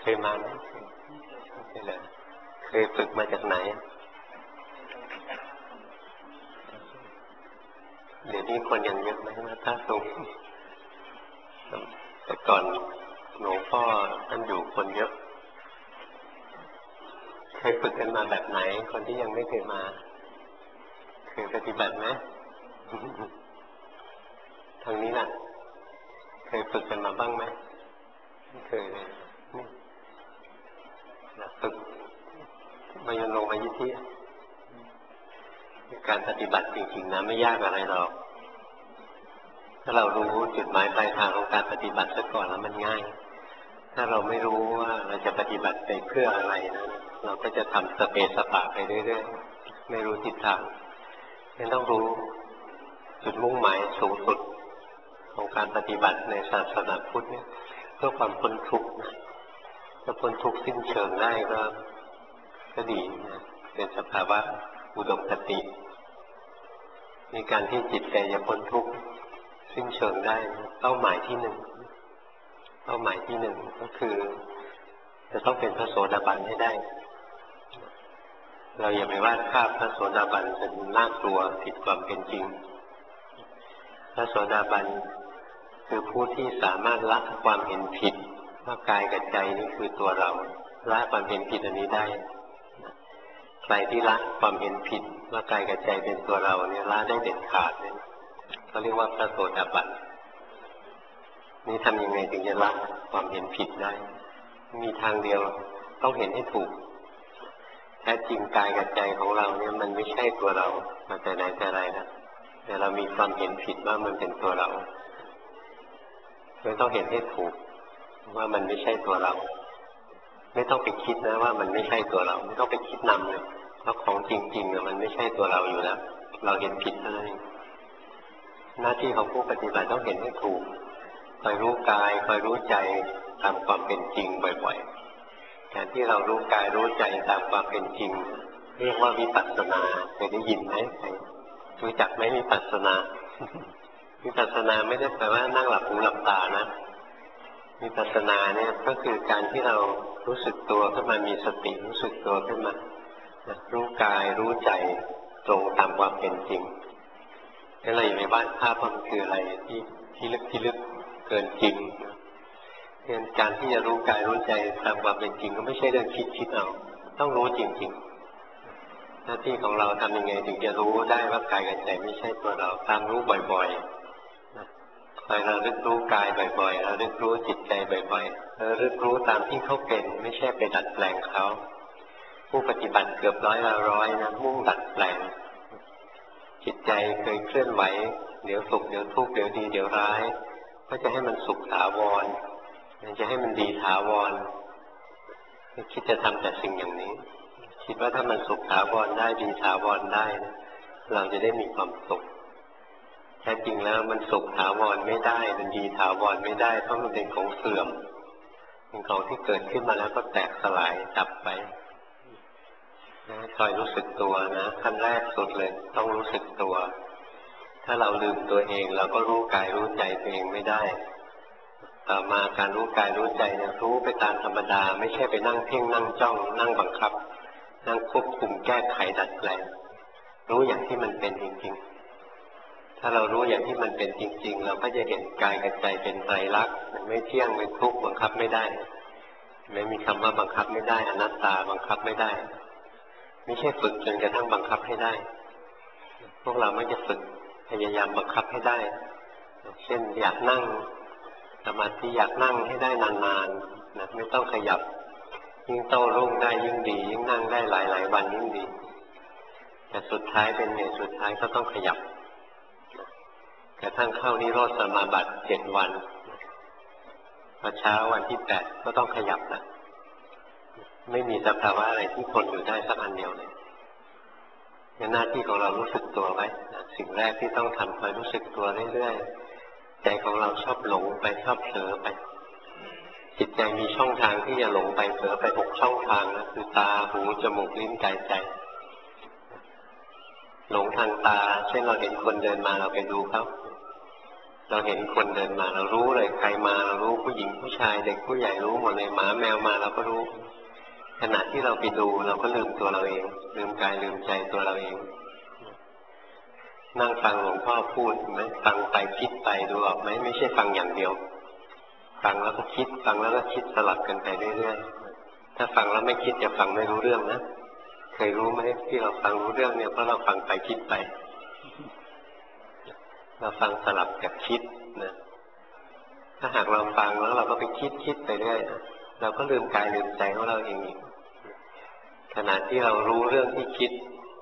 ยมาไหมไม่เลยเคยฝึกมาจากไหนเดี๋ยวนี้คนยังเยอะไหมนะถ้าสูงแต่ก่อนหลวงพ่อท่านอยู่คนเยอะเคยฝึกกันมาแบบไหนคนที่ยังไม่เคยมาเคยปฏิบัติไหมทางนี้น่ะเคยฝึกกันมาบ้างไหมไม่เคยเลยฝึกมายันลงมายิทธิการปฏิบัติจริงๆนะไม่ยากอะไรหรอกถ้าเรารู้จุดหมายปลายทางของการปฏิบัติซะก่อนแล้วมันง่ายถ้าเราไม่รู้ว่าเราจะปฏิบัติไปเพื่ออะไรนะเราก็จะทำสเปสปะไปเรื่อยๆไม่รู้ทิศทางยังต้องรู้จุดมุ่งหมายสูงสุดของการปฏิบัติในศาสนาพุทธเนี่ยเพื่อความพ้นทุกข์นะถ้าพ้นทุกข์สิ้นเชิงได้ก็ดีนะเป็นสภาวะอุดมคติในการที่จิตใจจะพ้นทุกข์สิ้นเชิงได้เป้าหมายที่หนึ่งก็คือจะต้องเป็นพระโสดาบันให้ได้เราอย่าไปวาดภาพพระโสดาบันเป็นน่ากลัวผิดความเป็นจริงพระโสดาบันคือผู้ที่สามารถละความเห็นผิดว่ากายกับใจนี่คือตัวเราละความเห็นผิดอันนี้ได้ใครที่ละความเห็นผิดว่ากายกับใจเป็นตัวเราเนี่ยละได้เด็ดขาดเลยเขาเรียกว่าพระโสดาบันนี่ทำยังไงถึงจะละความเห็นผิดได้มีทางเดียวต้องเห็นให้ถูกแท้จริงกายกับใจของเราเนี่ยมันไม่ใช่ตัวเรามาแต่ไหนแต่ไรนะแต่เรามีความเห็นผิดว่ามันเป็นตัวเราต้องเห็นให้ถูกว่ามันไม่ใช่ตัวเราไม่ต้องไปคิดนะว่ามันไม่ใช่ตัวเราไม่ต้องไปคิดนำเลยเพราะของจริงๆเนี่ยมันไม่ใช่ตัวเราอยู่แล้วเราเห็นผิดเท่านั้นเองหน้าที่ของผู้ปฏิบัติต้องเห็นให้ถูกคอยรู้กายคอยรู้ใจตามความเป็นจริงบ่อยๆการที่เรารู้กายรู้ใจตามความเป็นจริงเรียกว่าวิปัสสนาเคยได้ยินไหมรู้จักไหมวิปัสสนาวิปัสสนาไม่ได้แปลว่านั่งหลับหูหลับตานะวิปัสสนาเนี่ยก็คือการที่เรารู้สึกตัวขึ้นมามีสติรู้สึกตัวขึ้นมารู้กายรู้ใจตรงตามความเป็นจริงนั่นเราอยู่ในบ้านภาพมันคืออะไรที่ลึกเกินจริงการที่จะรู้กายรู้ใจตามความเป็นจริงก็ไม่ใช่เรื่องคิดเอาต้องรู้จริงๆหน้าที่ของเราทำยังไงถึงจะรู้ได้ว่ากายกับใจไม่ใช่ตัวเราตามรู้บ่อยๆคอยเราลึกรู้กายบ่อยๆเราลึกรู้จิตใจบ่อยๆเราลึกรู้ตามที่เขาเป็นไม่ใช่ไปดัดแปลงเขาผู้ปฏิบัติเกือบร้อยนะมุ่งดัดแปลงจิตใจเคยเคลื่อนไหวเดี๋ยวสุขเดี๋ยวทุกข์เดี๋ยวดีเดี๋ยวร้ายก็จะให้มันสุขถาวรจะให้มันดีถาวรคิดจะทำแต่สิ่งอย่างนี้คิดว่าถ้ามันสุขถาวรได้ดีถาวรได้เราจะได้มีความสุขแท้จริงแล้วมันสุขถาวรไม่ได้มันดีถาวรไม่ได้เพราะมันเป็นของเสื่อมเป็นของที่เกิดขึ้นมาแล้วก็แตกสลายดับไปคอยรู้สึกตัวนะขั้นแรกสุดเลยต้องรู้สึกตัวถ้าเราลืมตัวเองเราก็รู้กายรู้ใจตัวเองไม่ได้ต่อมาการรู้กายรู้ใจเนี่ยรู้ไปตามธรรมดาไม่ใช่ไปนั่งเพ่งนั่งจ้องนั่งบังคับนั่งควบคุมแก้ไขดัดแปลงรู้อย่างที่มันเป็นจริงๆถ้าเรารู้อย่างที่มันเป็นจริงๆเราก็จะเห็นกายกับใจเป็นไตรลักษณ์มันไม่เที่ยงเป็นทุกข์บังคับไม่ได้ไม่มีคำว่าบังคับไม่ได้อนัตตาบังคับไม่ได้ไม่ใช่ฝึกจนกระทั่งบังคับให้ได้พวกเราไม่จะฝึกพยายามบังคับให้ได้เช่นอยากนั่งสมาธิอยากนั่งให้ได้นานๆนะไม่ต้องขยับยิ่งโต้รุ่งได้ยิ่งดียิ่งนั่งได้หลายๆวันยิ่งดีแต่สุดท้ายเป็นไงสุดท้ายก็ต้องขยับกระทั่งเข้านิโรธสมาบัติ7 วันพอเช้าวันที่8ก็ต้องขยับนะไม่มีสภาวะอะไรที่ทนอยู่ได้สักอันเดียวเลยหน้าที่ของเรารู้สึกตัวไว้สิ่งแรกที่ต้องทำคอยรู้สึกตัวเรื่อยๆใจของเราชอบหลงไปชอบเผลอไปจิตใจมีช่องทางที่จะหลงไปเผลอไป6 ช่องทางนะคือตาหูจมูกลิ้นกายใจหลงทางตาเช่นเราเห็นคนเดินมาเราไปดูเขาเราเห็นคนเดินมาเรารู้เลยใครมาเรารู้ผู้หญิงผู้ชายเด็กผู้ใหญ่รู้หมดเลยหมาแมวมาเราก็รู้ขณะที่เราไปดูเราก็ลืมตัวเราเองลืมกายลืมใจตัวเราเองนั่งฟังหลวงพ่อพูดไหมฟังไปคิดไปดูออกไหมไม่ใช่ฟังอย่างเดียวฟังแล้วก็คิดฟังแล้วก็คิดสลับกันไปเรื่อยๆถ้าฟังแล้วไม่คิดจะฟังไม่รู้เรื่องนะเคยรู้ไหมที่เราฟังรู้เรื่องเนี่ยเพราะเราฟังไปคิดไปเราฟังสลับกับคิดนะถ้าหากเราฟังแล้วเราก็ไปคิดไปเรื่อยเราก็ลืมกายลืมใจของเราเองขณะที่เรารู้เรื่องที่คิด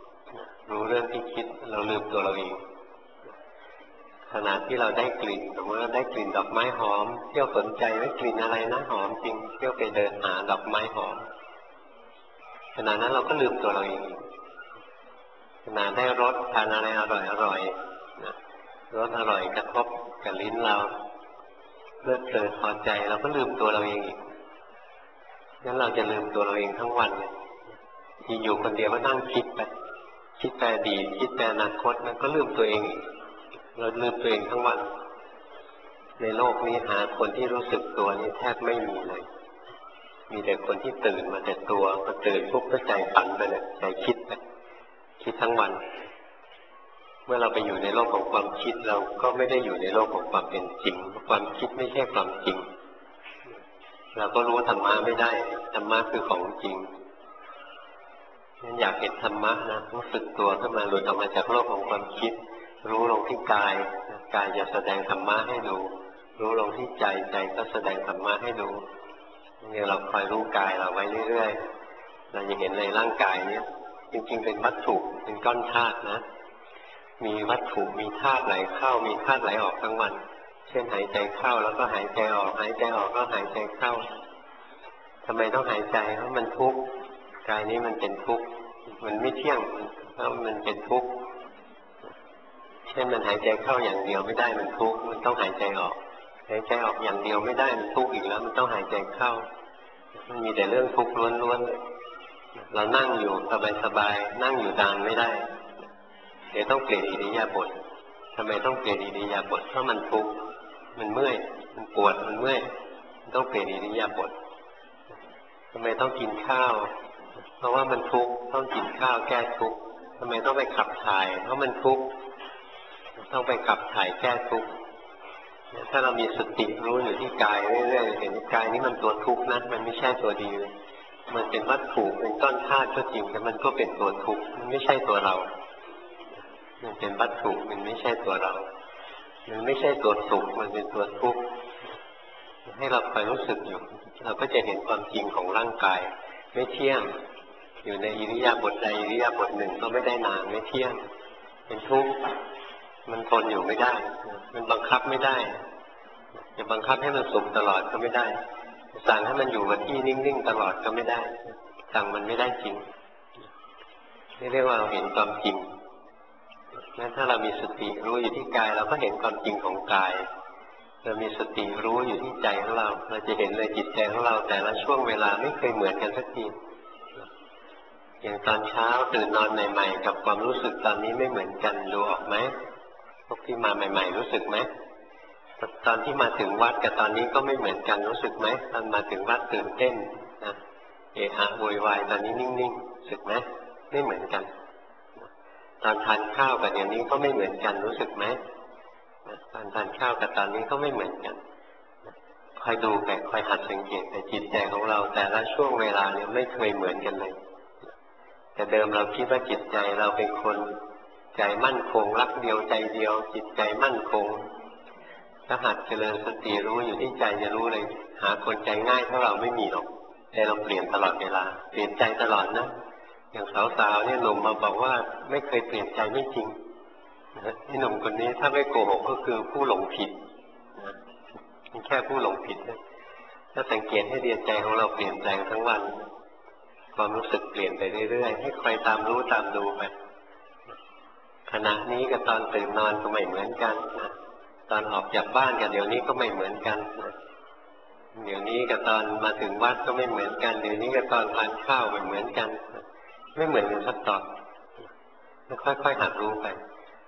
เราลืมตัวเราเองขณะที่เราได้กลิ่นสมมติเราได้กลิ่นดอกไม้หอมเที่ยวสนใจว่ากลิ่นอะไรนะหอมจริงเที่ยวไปเดินหาดอกไม้หอมขณะนั้นเราก็ลืมตัวเราเองขณะได้รสทานอะไรอร่อยรสอร่อยกระทบกับลิ้นเราเพลิดเพลินพอใจเราก็ลืมตัวเราเองอีกงั้นเราจะลืมตัวเราเองทั้งวันเลยที่อยู่คนเดียวก็นั่งคิดแต่อดีตคิดแต่อนาคตมันก็ลืมตัวเองอีกเราลืมตัวเองทั้งวันในโลกนี้หาคนที่รู้สึกตัวนี่แทบไม่มีเลยมีแต่คนที่ตื่นมาแต่ตัวพอตื่นปุ๊บก็ใจฝันไปเลยใจคิดไปคิดทั้งวันเมื่อเราไปอยู่ในโลกของความคิดเราก็ไม่ได้อยู่ในโลกของความเป็นจริงความคิดไม่ใช่ความจริงเราก็รู้ธรรมะไม่ได้ธรรมะคือของจริงงั้นอยากเห็นธรรมะนะรู้สึกตัวขึ้นมาหลุดออกมาจากโลกของความคิดรู้ลงที่กายกายจะแสดงธรรมะให้ดูรู้ลงที่ใจใจก็แสดงธรรมะให้ดูเนี่ยเราคอยรู้กายเราไว้เรื่อยๆเราจะเห็นในร่างกายเนี่ยจริงๆเป็นวัตถุเป็นก้อนธาตุนะมีวัตถุมีธาตุไหลเข้ามีธาตุไหลออกทั้งวันเช่นหายใจเข้าแล้วก็หายใจออกหายใจออกก็หายใจเข้าทำไมต้องหายใจเพราะมันทุกข์กายนี้มันเป็นทุกข์มันไม่เที่ยงเพราะมันเป็นทุกข์เช่นมันหายใจเข้าอย่างเดียวไม่ได้มันทุกข์มันต้องหายใจออกหายใจออกอย่างเดียวไม่ได้มันทุกข์อีกแล้วมันต้องหายใจเข้ามันมีแต่เรื่องทุกข์ล้วนๆเรานั่งอยู่สบายๆนั่งอยู่นานไม่ได้เดี๋ยวต้องเปลี่ยนอิริยาบถทำไมต้องเปลี่ยนอิริยาบถเพราะมันทุกข์มันเมื่อยมันปวดมันเมื่อยต้องเปลี่ยนอิริยาบถทำไมต้องกินข้าวเพราะว่ามันทุกข์ต้องกินข้าวแก้ทุกข์ทำไมต้องไปขับถ่ายเพราะมันทุกข์ต้องไปขับถ่ายแก้ทุกข์ถ้าเรามีสติรู้อยู่ที่กายเรื่อยๆเห็นกายนี้มันตัวทุกข์นะมันไม่ใช่ตัวดีเลยมันเป็นวัตถุเป็นก้อนธาตุก็จริงแต่มันก็เป็นตัวทุกข์มันไม่ใช่ตัวเรามันเป็นวัตถุมันไม่ใช่ตัวเรามันไม่ใช่ตัวสุขมันเป็นตัวทุกข์ให้เราคอยรู้สึกอยู่เราก็จะเห็นความจริงของร่างกายไม่เที่ยงอยู่ในอิริยาบถใดอิริยาบถหนึ่งก็ไม่ได้นานไม่เที่ยงเป็นทุกข์มันทนอยู่ไม่ได้มันบังคับไม่ได้จะบังคับให้มันสุขตลอดก็ไม่ได้สั่งให้มันอยู่กับที่นิ่งๆตลอดก็ไม่ได้สั่งมันไม่ได้จริงนี่เรียกว่าเราเห็นความจริงงั้นถ้าเรามีสติรู้อยู่ที่กายเราก็เห็นความจริงของกายเรามีสติรู้อยู่ที่ใจของเราเราจะเห็นเลยจิตใจของเราแต่ละช่วงเวลาไม่เคยเหมือนกันสักทีอย่างตอนเช้าตื่นนอนใหม่ๆกับความรู้สึกตอนนี้ไม่เหมือนกันดูออกไหมพวกที่มาใหม่ๆรู้สึกไหมตอนที่มาถึงวัดกับตอนนี้ก็ไม่เหมือนกันรู้สึกไหมตอนมาถึงวัดตื่นเต้นนะเอะอะโวยวายตอนนี้นิ่งๆรู้สึกไหมไม่เหมือนกันตอนทานข้าวกับเดี๋ยวนี้ก็ไม่เหมือนกันรู้สึกไหมตอนทานข้าวกับตอนนี้ก็ไม่เหมือนกันคอยดูไปคอยหัดสังเกตแต่จิตใจของเราแต่ละช่วงเวลาเนี่ยไม่เคยเหมือนกันเลยแต่เดิมเราคิดว่าจิตใจเราเป็นคนใจมั่นคงรักเดียวใจเดียวจิตใจมั่นคงถ้าหัดเจริญสติรู้อยู่ที่ใจจะรู้เลยหาคนใจง่ายเท่าเราไม่มีหรอกแต่เราเปลี่ยนตลอดเวลาเปลี่ยนใจตลอดนะอย่างสาวๆเนี่ยหนุ่มมาบอกว่าไม่เคยเปลี่ยนใจไม่จริงที่หนุ่มคนนี้ถ้าไม่โกหกก็คือผู้หลงผิดแค่ผู้หลงผิดนะถ้าสังเกตให้เดียใจของเราเปลี่ยนแปลงทั้งวันความรู้สึกเปลี่ยนไปเรื่อยๆให้คอยตามรู้ตามดูไปขณะนี้กับตอนตื่นนอนก็ไม่เหมือนกันนะตอนออกจากบ้านกับเดี๋ยวนี้ก็ไม่เหมือนกันนะเดี๋ยวนี้กับตอนมาถึงวัดก็ไม่เหมือนกันเดี๋ยวนี้กับตอนทานข้าวไม่เหมือนกันไม่เหมือนกันสักตอนค่อยๆหัดรู้ไป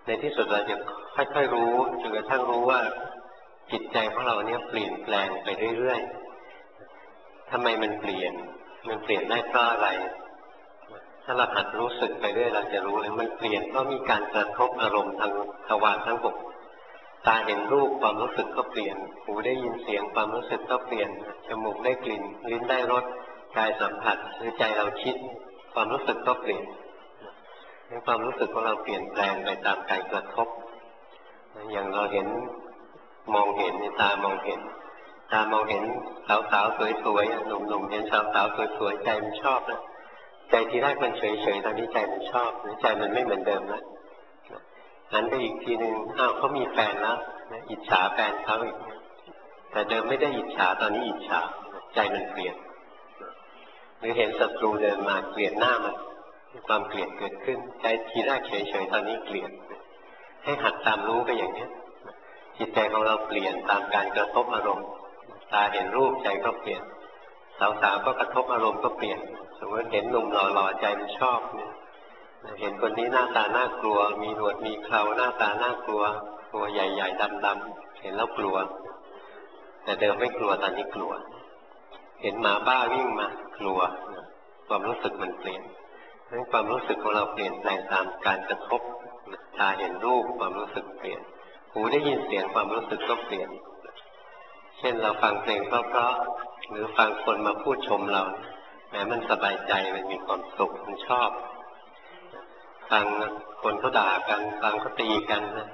ในที่สุดเราจะค่อยๆรู้จนกระทั่งรู้ว่าจิตใจของเราเนี่ยเปลี่ยนแปลงไปเรื่อยๆทำไมมันเปลี่ยนได้เพราะอะไรถ้าเราหัดรู้สึกไปเรื่อยเราจะรู้เลยมันเปลี่ยนเพราะมีการกระทบอารมณ์ทางทวารทั้งหกตาเห็นรูปความรู้สึกก็เปลี่ยนหูได้ยินเสียงความรู้สึกก็เปลี่ยนจมูกได้กลิ่นลิ้นได้รสกายสัมผัสหรือใจเราคิดความรู้สึกก็เปลี่ยนความรู้สึกของเราเปลี่ยนแปลงไปตามการกระทบอย่างเราเห็นมองเห็นตามองเห็นสาวๆสวยๆหนุ่มๆเห็นสาวๆสวยๆใจมันชอบนะใจทีแรกมันเฉยๆตอนนี้ใจมันชอบใจมันไม่เหมือนเดิมแล้วนั้นไปอีกทีหนึ่งอ้าวเขามีแฟนแล้วอิจฉาแฟนเขาอีกแต่เดิมไม่ได้อิจฉาตอนนี้อิจฉาใจมันเปลี่ยนหรือเห็นศัตรูเดินมาเกลียดหน้ามันความเกลียดเกิดขึ้นใจทีแรกเฉยๆตอนนี้เกลียดให้หัดตามรู้ไปอย่างนี้จิตใจของเราเปลี่ยนตามการกระทบอารมณ์ตาเห็นรูปใจก็เปลี่ยนสาวๆก็กระทบอารมณ์ก็เปลี่ยนสมมติเห็นหนุ่มหล่อๆใจมันชอบเนี่ยเห็นคนนี้หน้าตาน่ากลัวมีหนวดมีเคราหน้าตาน่ากลัวตัวใหญ่ๆดำๆเห็นแล้วกลัวแต่เดิมไม่กลัวตอนนี้กลัวเห็นหมาบ้าวิ่งมากลัวความรู้สึกมันเปลี่ยนนั้นความรู้สึกของเราเปลี่ยนแปลงตามการกระทบตาเห็นรูปความรู้สึกเปลี่ยนหูได้ยินเสียงความรู้สึกก็เปลี่ยนเช่นเราฟังเพลงเพราะๆหรือฟังคนมาพูดชมเราแม้มันสบายใจมันมีความสุขมันชอบฟังคนเขาด่ากันฟังเขาตีกันนะ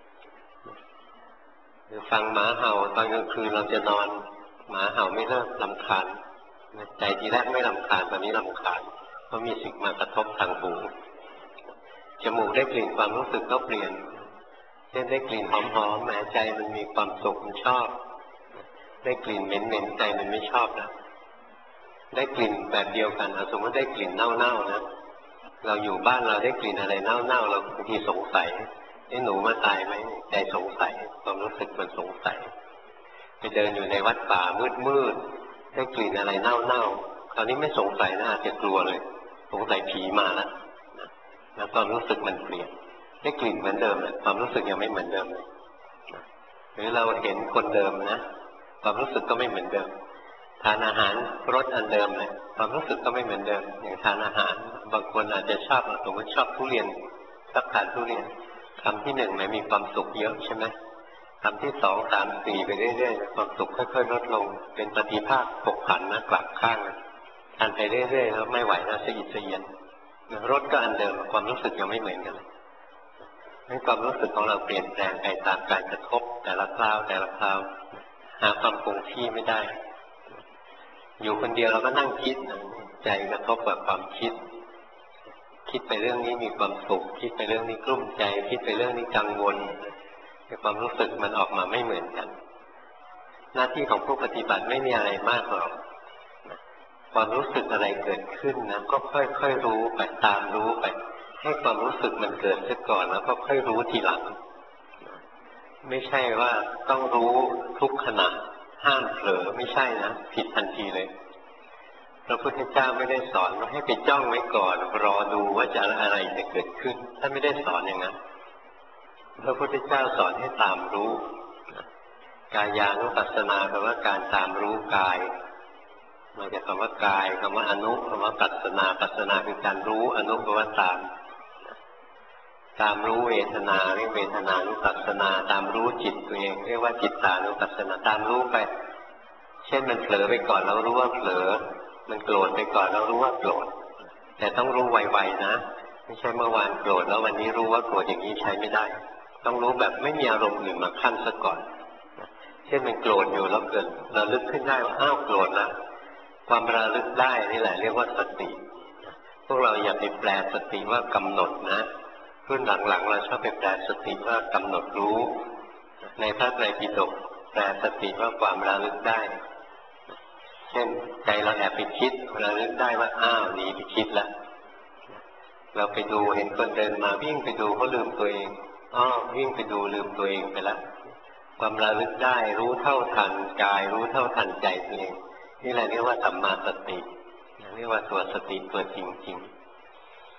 หรือฟังหมาเห่าตอนกลางคืนเราจะนอนหมาเห่าไม่เลิกรำคาญใจทีแรกไม่รำคาญตอนนี้รำคาญเพราะมีสิ่งมากระทบทางหูจมูกได้กลิ่นความรู้สึกก็เปลี่ยนเช่นได้กลิ่นหอมๆแหมใจมันมีความสุขมันชอบได้กลิ่นเหม็นๆใจมันไม่ชอบนะได้กลิ่นแบบเดียวกันสมมติได้กลิ่นเน่าๆนะเราอยู่บ้านเราได้กลิ่นอะไรเน่าๆเราบางทีสงสัยหนูมาตายไหมใจสงสัยความรู้สึกมันสงสัยไปเดินอยู่ในวัดป่ามืดๆได้กลิ่นอะไรเน่าๆคราวนี้ไม่สงสัยนะอาจจะกลัวเลยสงสัยผีมาแล้วความรู้สึกมันเปลี่ยนได้กลิ่นเหมือนเดิมเลยความรู้สึกยังไม่เหมือนเดิมเลยหรือเราเห็นคนเดิมนะความรู้สึกก็ไม่เหมือนเดิมทานอาหารรสอันเดิมเลยความรู้สึกก็ไม่เหมือนเดิมอย่างทานอาหารบางคนอาจจะชอบสมมติชอบทุเรียนชอบทานทุเรียนคำที่หนึ่งมันมีความสุขเยอะใช่ไหมคำที่สองสามสี่ไปเรื่อยๆความสุขค่อยๆลดลงเป็นปฏิภาคผกผันนะกลับข้างทานไปเรื่อยๆแล้วไม่ไหวแล้วสะอิดสะเอียนรสก็อันเดิมความรู้สึกยังไม่เหมือนกันให้ความรู้สึกของเราเปลี่ยนแปลงไปตามการกระทบแต่ละคราวหาความคงที่ไม่ได้อยู่คนเดียวเราก็นั่งคิดใจกระทบกับความคิดไปเรื่องนี้มีความสุขคิดไปเรื่องนี้กลุ้มใจคิดไปเรื่องนี้กังวลแต่ความรู้สึกมันออกมาไม่เหมือนกันหน้าที่ของผู้ปฏิบัติไม่มีอะไรมากหรอกความรู้สึกอะไรเกิดขึ้นนะก็ค่อยๆรู้ไปตามรู้ไปให้ความรู้สึกมันเกิดซะก่อนแล้วก็ค่อยรู้ทีหลังไม่ใช่ว่าต้องรู้ทุกขณะห้ามเผลอไม่ใช่นะผิดทันทีเลยพระพุทธเจ้าไม่ได้สอนว่าให้ไปจ้องไว้ก่อนรอดูว่าจะอะไรจะเกิดขึ้นท่านไม่ได้สอนอย่างนั้นพระพุทธเจ้าสอนให้ตามรู้กายานุปัสสนาแปลว่าการตามรู้กายมาจากคำว่ากายคำว่าอนุคำว่าปัสสนาปัสสนาคือการรู้อนุแปลว่าตามรู้เวทนาเรียกเวทนานุปัสสนาตามรู้จิตตัวเองเรียกว่าจิตตานุปัสสนาตามรู้ไปเช่นมันเผลอไปก่อนเรารู้ว่าเผลอมันโกรธไปก่อนเรารู้ว่าโกรธแต่ต้องรู้ไวๆนะไม่ใช่เมื่อวานโกรธแล้ววันนี้รู้ว่าโกรธอย่างนี้ใช้ไม่ได้ต้องรู้แบบไม่มีอารมณ์อื่นมาขั้นซะก่อนเช่นมันโกรธอยู่แล้วเกิดระลึกขึ้นได้ว่าอ้าวโกรธละความระลึกได้นี่แหละเรียกว่าสติพวกเราอย่าไปแปลสติว่ากำหนดนะรุ่นหลังๆเราชอบไปแปลสติว่ากำหนดรู้ในพระไตรปิฎกแปลสติว่าความระลึกได้เช่นใจเราแอบไปคิดระลึกได้ว่าอ้าวหนีไปคิดแล้วเราไปดูเห็นคนเดินมาวิ่งไปดูเขาลืมตัวเองวิ่งไปดูลืมตัวเองไปแล้วความระลึกได้รู้เท่าทันกายรู้เท่าทันใจตัวเองนี่แหละเรียกว่าสัมมาสติเรียกว่าตัวสติตัวจริงๆ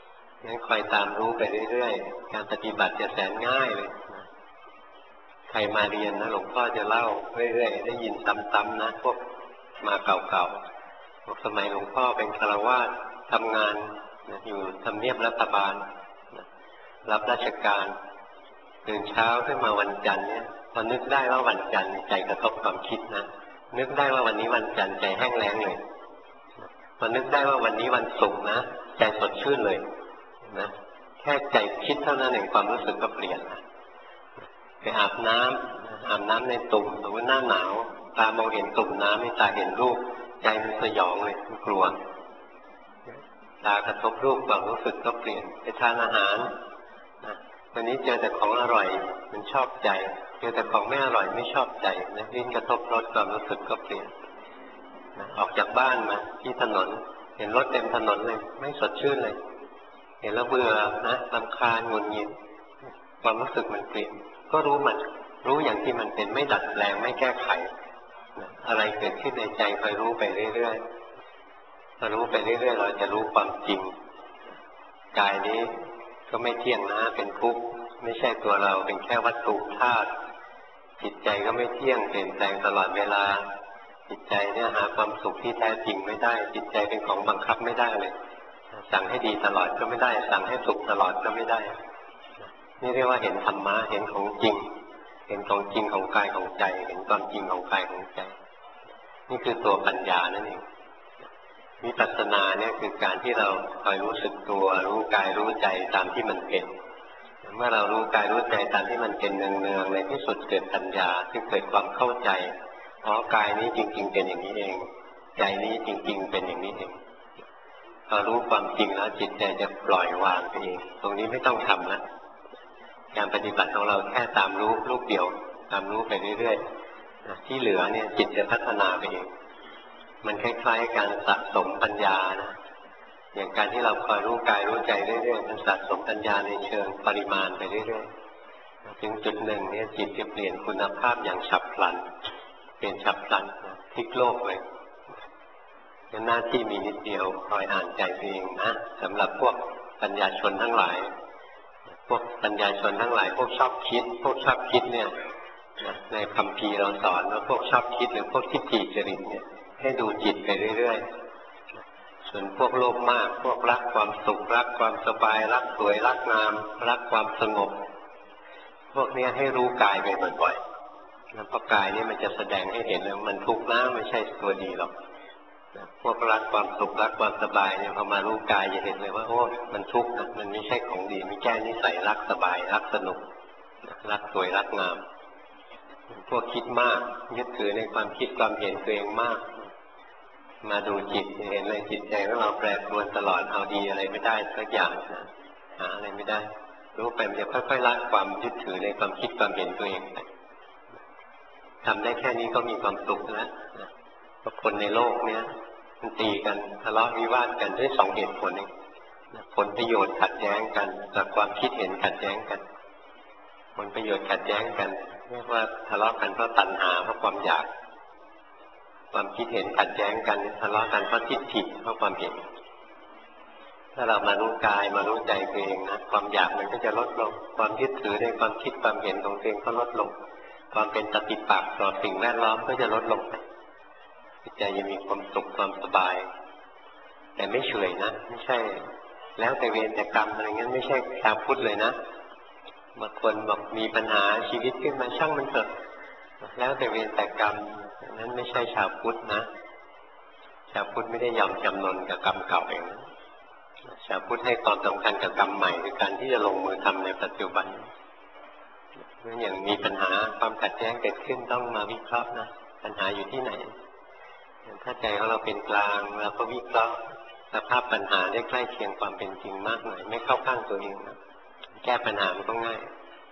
งั้นคอยตามรู้ไปเรื่อยๆการปฏิบัติจะแสนง่ายเลยใครมาเรียนนะหลวงพ่อจะเล่าเรื่อยๆได้ยินซ้ำๆนะพวกมาเก่าๆพวกสมัยหลวงพ่อเป็นฆราวาสทำงานอยู่ทำเนียบรัฐบาลรับราชการตื่นเช้าขึ้นมาวันจันทร์เนี่ยพอนึกได้ว่าวันจันทร์ใจกระทบความคิดนะนึกได้ว่าวันนี้วันจันทร์ใจแห้งแล้งเลยพอนึกได้ว่าวันนี้วันศุกร์นะใจสดชื่นเลยนะแค่ใจคิดเท่านั้นเองความรู้สึกก็เปลี่ยนนะไปอาบน้ำในตุ่มสมมติหน้าหนาวตามองเห็นตุ่มน้ำไม่ตาเห็นรูปใจมันสยองเลยมันกลัวตากระทบรูปความรู้สึกก็เปลี่ยนไปทานอาหารวันนี้เจอแต่ของอร่อยมันชอบใจเจอแต่ของไม่อร่อยไม่ชอบใจนะลิ้นกระทบรสความรู้สึกก็เปลี่ยนออกจากบ้านมาที่ถนนเห็นรถเต็มถนนเลยไม่สดชื่นเลยเห็นแล้วเบื่อนะรำคาญหงุดหงิดความรู้สึกมันเปลี่ยนก็รู้มันรู้อย่างที่มันเป็นไม่ดัดแปลงไม่แก้ไขอะไรเกิดขึ้นในใจคอยรู้ไปเรื่อยๆพอรู้ไปเรื่อยๆเราจะรู้ความจริงกายนี้ก็ไม่เที่ยงนะเป็นทุกข์ไม่ใช่ตัวเราเป็นแค่วัตถุธาตุจิตใจก็ไม่เที่ยงเปลี่ยนแปลงตลอดเวลาจิตใจเนี่ยหาความสุขที่แท้จริงไม่ได้จิตใจเป็นของบังคับไม่ได้เลยสั่งให้ดีตลอดก็ไม่ได้สั่งให้สุขตลอดก็ไม่ได้นี่เรียกว่าเห็นธรรมะเห็นของจริงเห็นของจริงของกายของใจเห็นความจริงของกายของใจนี่คือตัวปัญญานั่นเองวิปัสสนาเนี่ยคือการที่เราคอยรู้สึกตัวรู้กายรู้ใจตามที่มันเป็นเมื่อเรารู้กายรู้ใจตามที่มันเป็นเนืองๆในที่สุดเกิดปัญญาที่เกิดความเข้าใจอ๋อกายนี้จริงๆเป็นอย่างนี้เองใจนี้จริงๆเป็นอย่างนี้เองพอรู้ความจริงแล้วจิตใจจะปล่อยวางไปเองตรงนี้ไม่ต้องทำนะการปฏิบัติของเราแค่ตามรู้ลูกเดียวตามรู้ไปเรื่อยๆที่เหลือเนี่ยจิตจะพัฒนาไปเองมันคล้ายๆการสะสมปัญญานะอย่างการที่เราคอยรู้กายรู้ใจเรื่อยๆมันสะสมปัญญาในเชิงปริมาณไปเรื่อยๆถึงจุดหนึ่งเนี่ยจิตจะเปลี่ยนคุณภาพอย่างฉับพลันเปลี่ยนฉับพลันพลิกโลกเลยหน้าที่มีนิดเดียวคอยอ่านใจตัวเองนะสำหรับพวกปัญญาชนทั้งหลายพวกปัญญาชนทั้งหลายพวกชอบคิดเนี่ยในคัมภีร์เราสอนว่าพวกชอบคิดหรือพวกทิฏฐิจริตเนี่ยให้ดูจิตไปเรื่อยๆส่วนพวกโลภมากพวกรักความสุขรักความสบายรักสวยรักงามรักความสงบพวกนี้ให้รู้กายไปบ่อยๆแล้วเพราะกายนี่มันจะแสดงให้เห็นว่ามันทุกข์นะไม่ใช่ตัวดีหรอกพวกรักความสุขรักความสบายเนี่ยพอมารู้กายจะเห็นเลยว่าโอ้มันทุกข์นะมันไม่ใช่ของดีไม่แก้นิสัยรักสบายรักสนุกรักสวยรักงามพวกคิดมากยึดถือในความคิดความเห็นตัวเองมากมาดูจิตเห็นเลยจิตใจของเราแปรปรวนตลอดเอาดีอะไรไม่ได้สักอย่างนะหาอะไรไม่ได้รู้ไปมันจะค่อยๆละความยึดถือในความคิดความเห็นตัวเองไปทำได้แค่นี้ก็มีความสุขแล้วเพราะคนในโลกเนี้ยมันตีกันทะเลาะวิวาทกันด้วยสองเหตุผลเองผลประโยชน์ขัดแย้งกันกับความคิดเห็นขัดแย้งกันผลประโยชน์ขัดแย้งกันเรียกว่าทะเลาะกันเพราะตัณหาเพราะความอยากความคิดเห็นขัดแย้งกันทะเลาะกันเพราะทิฏฐิเพราะความเห็นถ้าเรามารู้กายมารู้ใจตัวเองนะความอยากมันก็จะลดลงความยึดถือในความคิดความเห็นของตัวเองก็ลดลงความเป็นปฏิปักษ์ต่อสิ่งแวดล้อมก็จะลดลงจิตใจจะมีความสุขความสบายแต่ไม่เฉยนะไม่ใช่แล้วแต่เวรแต่กรรมอะไรเงี้ยไม่ใช่ชาวพุทธเลยนะบางคนบอกมีปัญหาชีวิตขึ้นมาช่างมันเถอะแล้วแต่เวรแต่กรรมนั้นไม่ใช่ชาวพุทธนะชาวพุทธไม่ได้ยอมจำนนกับกรรมเก่าเองชาวพุทธให้ความสำคัญกับกรรมใหม่คือการที่จะลงมือทำในปัจจุบันเมื่ออย่างมีปัญหาความขัดแย้งเกิดขึ้นต้องมาวิเคราะห์นะปัญหาอยู่ที่ไหนถ้าใจของเราเป็นกลางเราก็วิเคราะห์สภาพปัญหาได้ใกล้เคียงความเป็นจริงมากหน่อยไม่เข้าข้างตัวเองนะแก้ปัญหามันก็ง่าย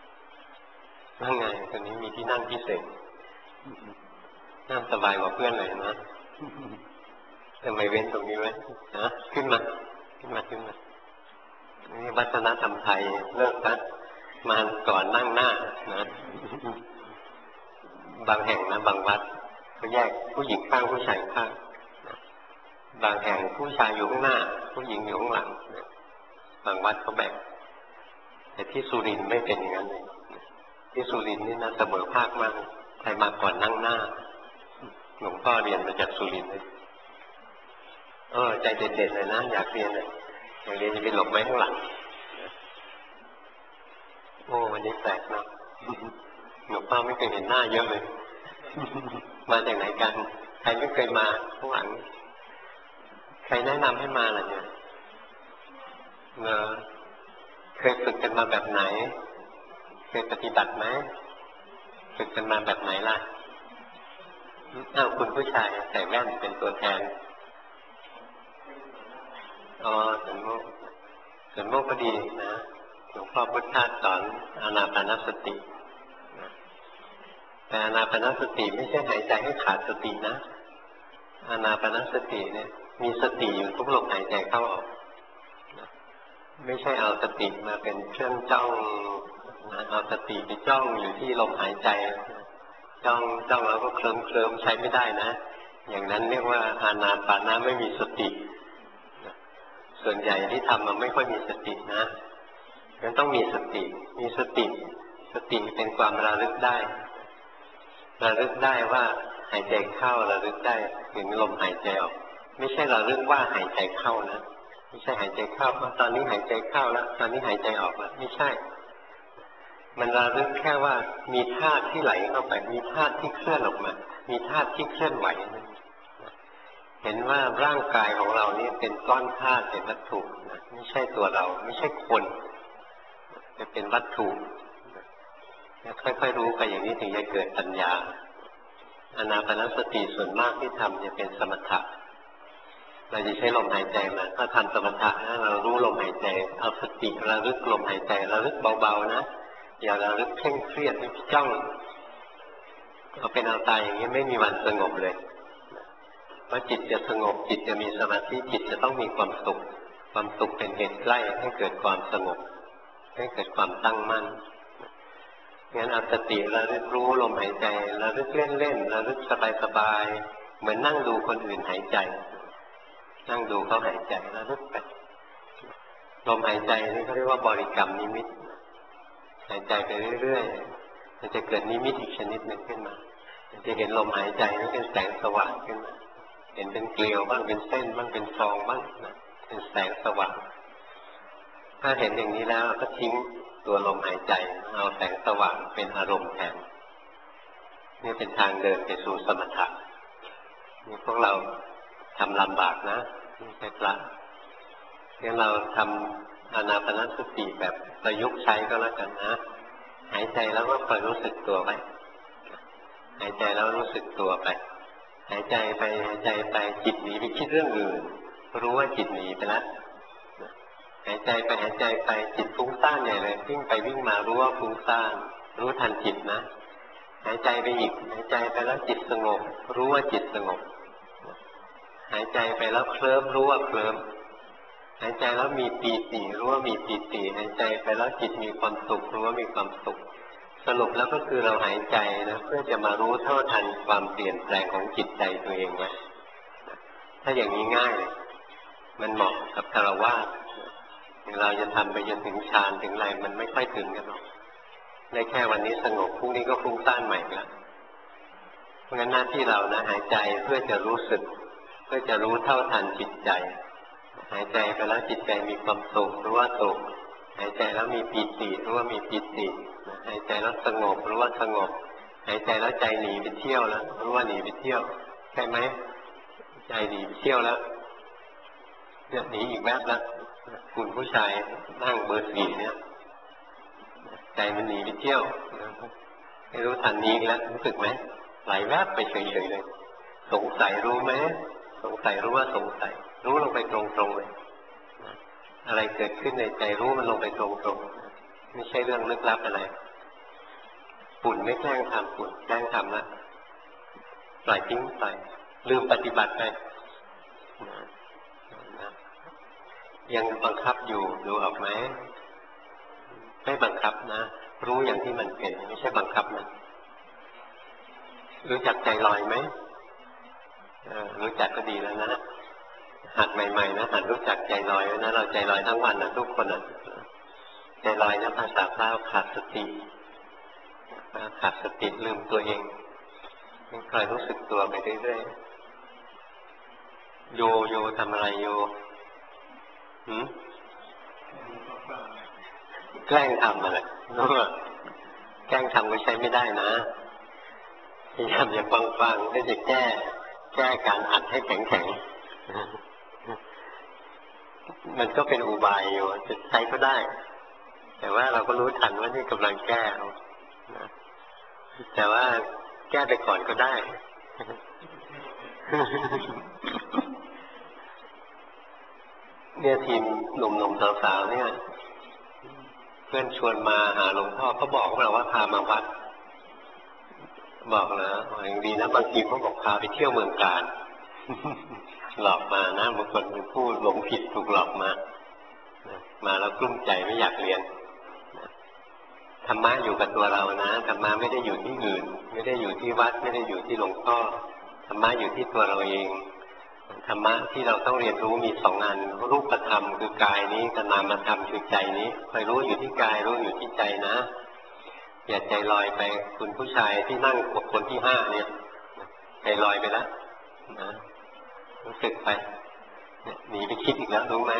ตอนนี้มีที่นั่งพิเศษนั่งสบายกว่าเพื่อนเลยนะทำไมเว้นตรงนี้ไว้นะขึ้นมานี่วัฒนธรรมไทยเลิกนะมาก่อนนั่งหน้านะบางแห่งนะบางวัดก็แยกผู้หญิงข้างผู้ชายข้างบางแห่งผู้ชายอยู่ข้างหน้าผู้หญิงอยู่ข้างหลังบางวัดเขาแบ่งแต่ที่สุรินทร์ไม่เป็นอย่างนั้นเลยที่สุรินทร์นี่นะเสมอภาคมากใครมาก่อนนั่งหน้าหลวงพ่อเรียนมาจากสุรินทร์เลยใจเด็ดๆเลยนะอยากเรียนเลยอยากเรียนจะไปหลบไว้ข้างหลังวันนี้แปลกเนาะหลวงพ่อไม่เคยเห็นหน้าเยอะเลยมาจากไหนกันใครไม่เคยมาข้างหลังใครแนะนำให้มาล่ะเนี่ยเคยฝึกกันมาแบบไหนเคยปฏิบัติไหมฝึกกันมาแบบไหนล่ะคุณผู้ชายใส่แว่นเป็นตัวแทนส่วนโมกก็ดีนะหลวงพ่อพุทธาสอนอานาปานสติแต่อานาปานสติไม่ใช่หายใจให้ขาดสตินะอานาปานสติเนี่ยมีสติอยู่ทุกลมหายใจเข้าออกไม่ใช่เอาสติมาเป็นเครื่องจ้องเอาสติไปจ้องอยู่ที่ลมหายใจจ้องแล้วก็เคลิ้มใช้ไม่ได้นะอย่างนั้นเรียกว่าอานาปานะไม่มีสติส่วนใหญ่ที่ทำมันไม่ค่อยมีสตินะงั้นต้องมีสติสติเป็นความระลึกได้ว่าหายใจเข้าระลึกได้ถึงลมหายใจออกไม่ใช่ระลึกว่าหายใจเข้านะไม่ใช่หายใจเข้าตอนนี้หายใจเข้าแล้วตอนนี้หายใจออกแล้วไม่ใช่มันระลึกแค่ว่ามีธาตุที่ไหลเข้าไปมีธาตุที่เคลื่อนออกมามีธาตุที่เคลื่อนไหวเห็นว่าร่างกายของเรานี่เป็นก้อนธาตุเป็นวัตถุนะไม่ใช่ตัวเราไม่ใช่คนจะเป็นวัตถุค่อยๆรู้ไปอย่างนี้ถึงจะเกิดปัญญาอานาปานสติส่วนมากที่ทำจะเป็นสมถะเราจะใช้ลมหายใจมาถ้าทำสมถะนะเรารู้ลมหายใจเอาสติระลึกลมหายใจระลึกเบาๆนะอย่าระลึกเคร่งเครียดไม่จ้องเอาเป็นเอาตายอย่างนี้ไม่มีวันสงบเลยเพราะจิตจะสงบจิตจะมีสมาธิจิตจะต้องมีความสุขเป็นเหตุใกล้ให้เกิดความสงบให้เกิดความตั้งมั่นงั้นเอาสติระลึกรู้ลมหายใจระลึกเล่นๆระลึกสบายๆเหมือนนั่งดูคนอื่นหายใจนั่งดูเขาหายใจระลึกไปลมหายใจนี่เขาเรียกว่าบริกรรมนิมิตหายใจไปเรื่อยๆมันจะเกิดนิมิตอีกชนิดหนึ่งขึ้นมาจะเห็นลมหายใจนี่เป็นแสงสว่างขึ้นมาเห็นเป็นเกลียวบ้างเป็นเส้นบ้างเป็นฟองบ้างเป็นแสงสว่างถ้าเห็นอย่างนี้แล้วก็ทิ้งตัวลมหายใจเอาแสงสว่างเป็นอารมณ์แทนนี่เป็นทางเดินไปสู่สมถะนี่พวกเราทำลำบากนะไม่ใช่พระงั้นเราทำอานาปานสติแบบประยุกต์ใช้ก็แล้วกันนะหายใจแล้วก็คอยรู้สึกตัวไปหายใจแล้วรู้สึกตัวไปหายใจไปจิตหนีไปคิดเรื่องอื่นรู้ว่าจิตหนีไปแล้วหายใจไปจิตฟุ้งซ่านใหญ่เลยวิ่งไปวิ่งมารู้ว่าฟุ้งซ่านรู้ทันจิตนะหายใจไปอีกหายใจไปแล้วจิตสงบรู้ว่าจิตสงบหายใจไปแล้วเคลิ้มรู้ว่าเคลิ้มหายใจแล้วมีปีติรู้ว่ามีปีติหายใจไปแล้วจิตมีความสุขรู้ว่ามีความสุขสรุปแล้วก็คือเราหายใจนะเพื่อจะมารู้เท่าทันความเปลี่ยนแปลงของจิตใจตัวเองไว้ถ้าอย่างนี้ง่ายมันเหมาะกับฆราวาสเราจะทำไปจนถึงฌานถึงอะไรมันไม่ค่อยถึงกันหรอกได้แค่วันนี้สงบพรุ่งนี้ก็ฟุ้งซ่านใหม่แล้วเพราะงั้นหน้าที่เรานะหายใจเพื่อจะรู้สึกเพื่อจะรู้เท่าทันจิตใจหายใจไปแล้วจิตใจมีความสุขรู้ว่าสุขหายใจแล้วมีปีติรู้ว่ามีปีติหายใจแล้วสงบรู้ว่าสงบหายใจแล้วใจหนีไปเที่ยวแล้วรู้ว่าหนีไปเที่ยวใช่ไหมใจหนีไปเที่ยวแล้วเนี่ยหนีอีกแวบแล้วคุณผู้ชายนั่งเบอร์4เนี่ยใจมันหนีไปเที่ยวไม่รู้ทันนี้แล้วรู้สึกไหมไหลแวบไปเฉยๆเลยสงสัยรู้ไหมสงสัยรู้ว่าสงสัยรู้ลงไปตรงๆเลยอะไรเกิดขึ้นในใจรู้มันลงไปตรงๆไม่ใช่เรื่องลึกลับอะไรฝุ่นไม่แกล้งทำฝุ่นแกล้งทำละปล่อยทิ้งไปลืมปฏิบัติไปยังบังคับอยู่ดูออกไหมไม่บังคับนะรู้อย่างที่มันเป็นไม่ใช่บังคับนะรู้จักใจลอยไหมรู้จักก็ดีแล้วนะหัดใหม่ๆนะหัดรู้จักใจลอยนะเราใจลอยทั้งวันนะทุกคนนะใจลอยนะภาษาพระขาดสติลืมตัวเองคอยรู้สึกตัวไปเรื่อยๆโยทำอะไรโยแกล้งทำอะไรรู้ป่ะแกล้งทำก็ใช้ไม่ได้นะพยายามอย่าฟังๆก็จะแก้การอัดให้แข็งๆมันก็เป็นอุบายอยู่จะใช้ก็ได้แต่ว่าเราก็รู้ทันว่านี่กำลังแก้แต่ว่าแก้ไปก่อนก็ได้เนี่ยทีมหนุ่มๆสาวๆเนี่ยเพื่อนชวนมาหาหลวงพ่อเขาบอกเราว่าพามาวัดบอกนะอย่างดีนะบางทีเขาบอกพาไปเที่ยวเมืองกาญหลอกมานะบางคนเป็นผู้หลงผิดถูกหลอกมาแล้วกลุ้มใจไม่อยากเรียนธรรมะอยู่กับตัวเรานะธรรมะไม่ได้อยู่ที่อื่นไม่ได้อยู่ที่วัดไม่ได้อยู่ที่หลวงพ่อธรรมะอยู่ที่ตัวเราเองธรรมะที่เราต้องเรียนรู้มี2 อันรูปธรรมคือกายนี้กับนามธรรมคือใจนี้คอยรู้อยู่ที่กายรู้อยู่ที่ใจนะอย่าใจลอยไปคุณผู้ชายที่นั่งกับคนที่5เนี่ยใจลอยไปแล้วนะรู้สึกไปหนีไปคิดอีกแล้วรู้ไหม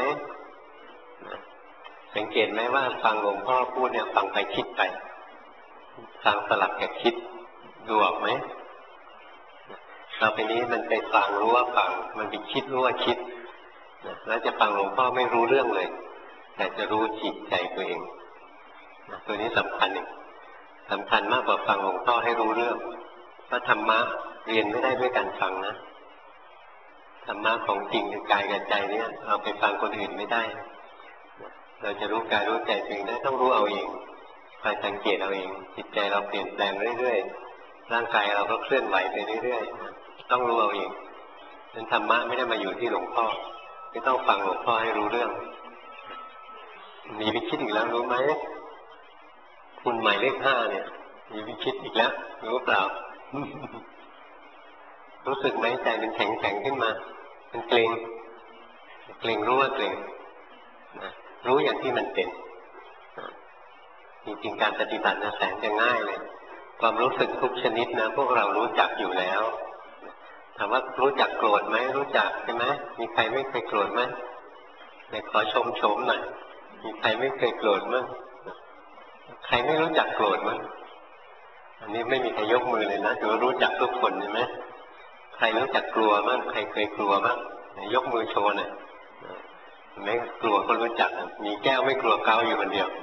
สังเกตไหมว่าฟังหลวงพ่อพูดเนี่ยฟังไปคิดไปฟังสลับกับคิดดูออกไหมเราไปนี้มันไปฟังรู้ว่าฟังมันไปคิดรู้ว่าคิดแล้วจะฟังหลวงพ่อไม่รู้เรื่องเลยแต่จะรู้จิตใจตัวเองตัวนี้สำคัญอีกสำคัญมากกว่าฟังหลวงพ่อให้รู้เรื่องเพราะธรรมะเรียนไม่ได้ด้วยการฟังนะธรรมะของจริงคือกายกับใจเนี่ยเราไปฟังคนอื่นไม่ได้เราจะรู้กายรู้ใจตัวเองได้ต้องรู้เอาเองคอยสังเกตเอาเองจิตใจเราเปลี่ยนแปลงเรื่อยๆร่างกายเราก็เคลื่อนไหวไปเรื่อยๆต้องรู้เอาเองนั้นธรรมะไม่ได้มาอยู่ที่หลวงพ่อไม่ต้องฟังหลวงพ่อให้รู้เรื่องมีวิคิดอีกแล้วรู้ไหมคุณหมายเลข5เนี่ยมีวิคิดอีกแล้วรู้เปล่า รู้สึกไหมใจมันแข็งขึ้นมามันเกร็งรู้ว่าเกร็งรู้อย่างที่มันเป็นจริงๆการปฏิบัตินะแสนจะง่ายเลยความรู้สึกทุกชนิดนะพวกเรารู้จักอยู่แล้วถามว่ารู้จักโกรธไหมรู้จักใช่ไหมมีใครไม่เคยโกรธไหมไหนขอชมหน่อยมีใครไม่เคยโกรธมั้งใครไม่รู้จักโกรธมั้งอันนี้ไม่มีใครยกมือเลยนะถือว่ารู้จักทุกคนใช่ไหมใครรู้จักกลัวมั้งใครเคยกลัวมั้งยกมือโชว์หน่อยไม่กลัวก็รู้จักมีแก้วไม่กลัวเกาอยู่คนเดียว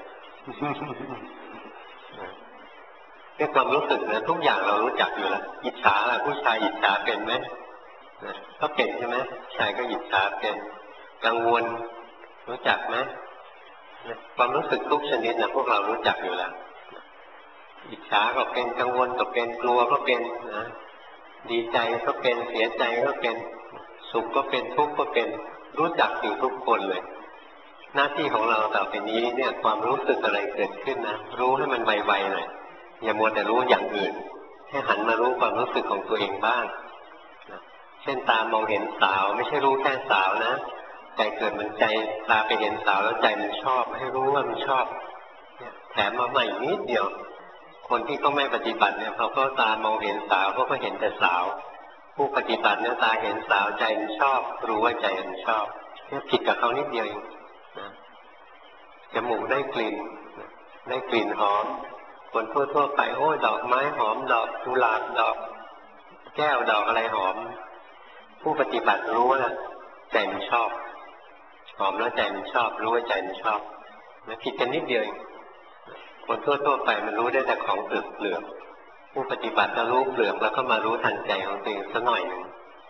เนี่ยความรู้สึกนะทุกอย่างเรารู้จักอยู่แล้วอิจฉาผู้ชายอิจฉาเป็นไหมก็เป็นใช่ไหมชายก็อิจฉาเป็นกังวลรู้จักไหมความรู้สึกทุกชนิดนะพวกเรารู้จักอยู่แล้วอิจฉาก็เป็นกังวลก็เป็นกลัวก็เป็นนะดีใจก็เป็นเสียใจก็เป็นสุขก็เป็นทุกข์ก็เป็นรู้จักอยู่ทุกคนเลยหน้าที่ของเราต่อไปนี้เนี่ยความรู้สึกอะไรเกิดขึ้นนะรู้ให้มันไวๆหน่อยอย่ามัวแต่รู้อย่างอื่นให้หันมารู้ความรู้สึกของตัวเองบ้างเช่นตามองเห็นสาวไม่ใช่รู้แค่สาวนะใจเกิดมันใจตาไปเห็นสาวแล้วใจมันชอบให้รู้ว่ามันชอบแถมมาใหม่นิดเดียวคนที่เขาไม่ปฏิบัติเนี่ยเขาก็ตามองเห็นสาวเขาก็เห็นแต่สาวผู้ปฏิบัติเนี่ยตาเห็นสาวใจมันชอบรู้ว่าใจมันชอบเนี่ยผิดกับเขานิดเดียวเองจมูกได้กลิ่นหอมคนทั่วไปโอ้ดอกไม้หอมดอกกุหลาบดอกแก้วดอกอะไรหอมผู้ปฏิบัติรู้แล้วใจมันชอบหอมแล้วใจมันชอบรู้ว่าใจมันชอบมันผิดกันนิดเดียวเองคนทั่วไปมันรู้ได้แต่ของเปลือกผู้ปฏิบัติจะรู้เปลือกแล้วก็มารู้ทันใจของตัวเองสักหน่อยหนึ่ง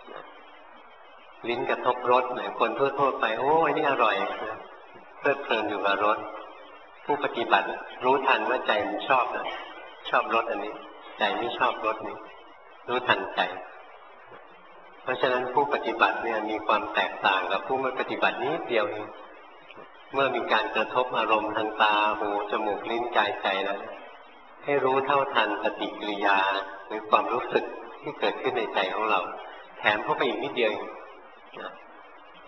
ลิ้นกระทบรสเนี่ยคนทั่วไปโอ้ยนี่อร่อยเพลิดเพลินอยู่กับรสผู้ปฏิบัติรู้ทันว่าใจมันชอบชอบรสอันนี้ใจไม่ชอบรสนี้รู้ทันใจเพราะฉะนั้นผู้ปฏิบัติเนี่ยมีความแตกต่างกับผู้ไม่ปฏิบัตินิดเดียวเองเมื่อมีการกระทบอารมณ์ทางตาหูจมูกลิ้นกายใจแล้วให้รู้เท่าทันปฏิกิริยาหรือความรู้สึกที่เกิดขึ้นในใจของเราแถมเข้าไปอีกนิดเดียว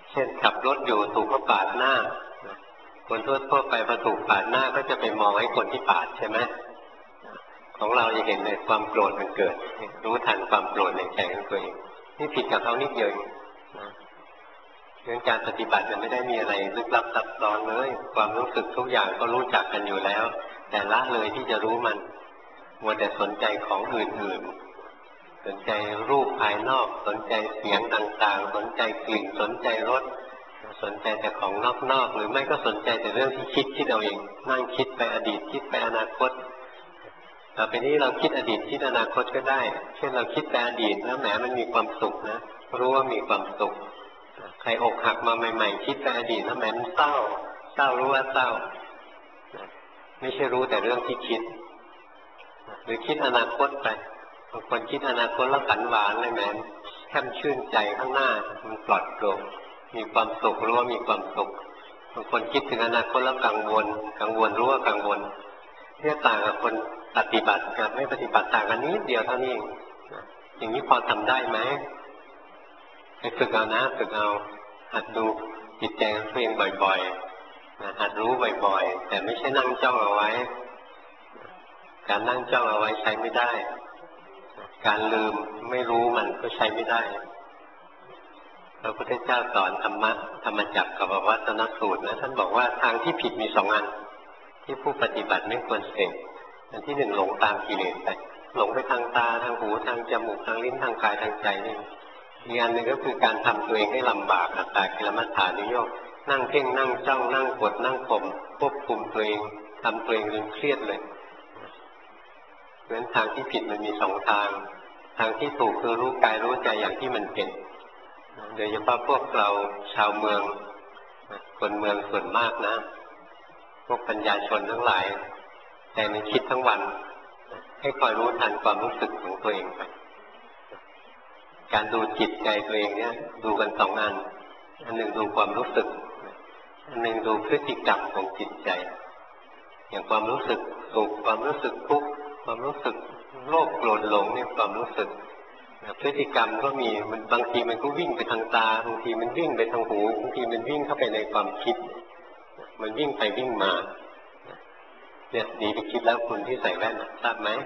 เช่นขับรถอยู่ถูกเขาปาดหน้าคนทั่วไปพอถูกปาดหน้าก็จะไปมองให้คนที่ปาดใช่ไหมของเราจะเห็นในความโกรธมันเกิดรู้ทันความโกรธในใจของตัวเองนี่ผิดกับเขานิดเดียวเองเรื่องการปฏิบัติมันไม่ได้มีอะไรลึกลับซับซ้อนเลยความรู้สึกทุกอย่างก็รู้จักกันอยู่แล้วแต่ละเลยที่จะรู้มันมัวแต่สนใจของอื่นๆสนใจรูปภายนอกสนใจเสียงต่างๆสนใจกลิ่นสนใจรสสนใจแต่ของนอกๆหรือไม่ก็สนใจแต่เรื่องที่คิดเอาเองนั่งคิดไปอดีตคิดไปอนาคตต่อไปนี้เราคิดอดีตคิดอนาคตก็ได้เช่นเราคิดแต่อดีตแล้วแหมมันมีความสุขนะรู้ว่ามีความสุขใครอกหักมาใหม่ๆคิดแต่อดีตแล้วแหมมันเศร้ารู้ว่าเศร้าไม่ใช่รู้แต่เรื่องที่คิดหรือคิดอนาคตไปบางคนคิดอนาคตแล้วฝันหวานเลยแหมแช่มชื่นใจข้างหน้ามันปลอดโปร่งมีความสุขรู้ว่ามีความสุขบางคนคิดถึงอนาคตแล้วกังวลรู้ว่ากังวลเนี่ยต่างกับคนปฏิบัติกับไม่ปฏิบัติต่างกันนิดเดียวเท่านี้อย่างนี้พอทำได้ไหมไปฝึกเอานะฝึกเอาหัดดูจิตใจของตัวเองบ่อยๆหัดรู้บ่อยๆแต่ไม่ใช่นั่งจ้องเอาไว้การนั่งจ้องเอาไว้ใช้ไม่ได้การลืมไม่รู้มันก็ใช้ไม่ได้พระพุทธเจ้าสอนธรรมจักรกับวัตนสูตรนะท่านบอกว่าทางที่ผิดมี2 อันที่ผู้ปฏิบัติไม่ควรเสพอันที่1หลงตามกิเลสไปหลงไปทางตาทางหูทางจมูกทางลิ้นทางกายทางใจนี่อีกอันหนึ่งก็คือการทำตัวเองให้ลำบากอัตตากิลมัฏฐานุโยคนั่งเพ่งนั่งจ้องนั่งกดนั่งข่มควบคุมตัวเองทำตัวเองจนเครียดเลยเพราะฉะนั้นทางที่ผิดมันมี2 ทางทางที่ถูกคือรู้กายรู้ใจอย่างที่มันเป็นโดยเฉพาะพวกเราชาวเมืองคนเมืองส่วนมากนะพวกปัญญาชนทั้งหลายแต่มันคิดทั้งวันให้คอยรู้ทันความรู้สึกของตัวเองไปการดูจิตใจตัวเองเนี่ยดูกัน2 อันอันหนึ่งดูความรู้สึกอันหนึ่งดูพฤติกรรมของจิตใจอย่างความรู้สึกสุขความรู้สึกทุกข์ความรู้สึกโลภโกรธหลงเนี่ยความรู้สึกพฤติกรรมก็มีมันบางทีมันก็วิ่งไปทางตาบางทีมันวิ่งไปทางหูบางทีมันวิ่งเข้าไปในความคิดมันวิ่งไปวิ่งมาเนี่ยหนีไปคิดแล้วคุณที่ใส่แว่นทราบไหม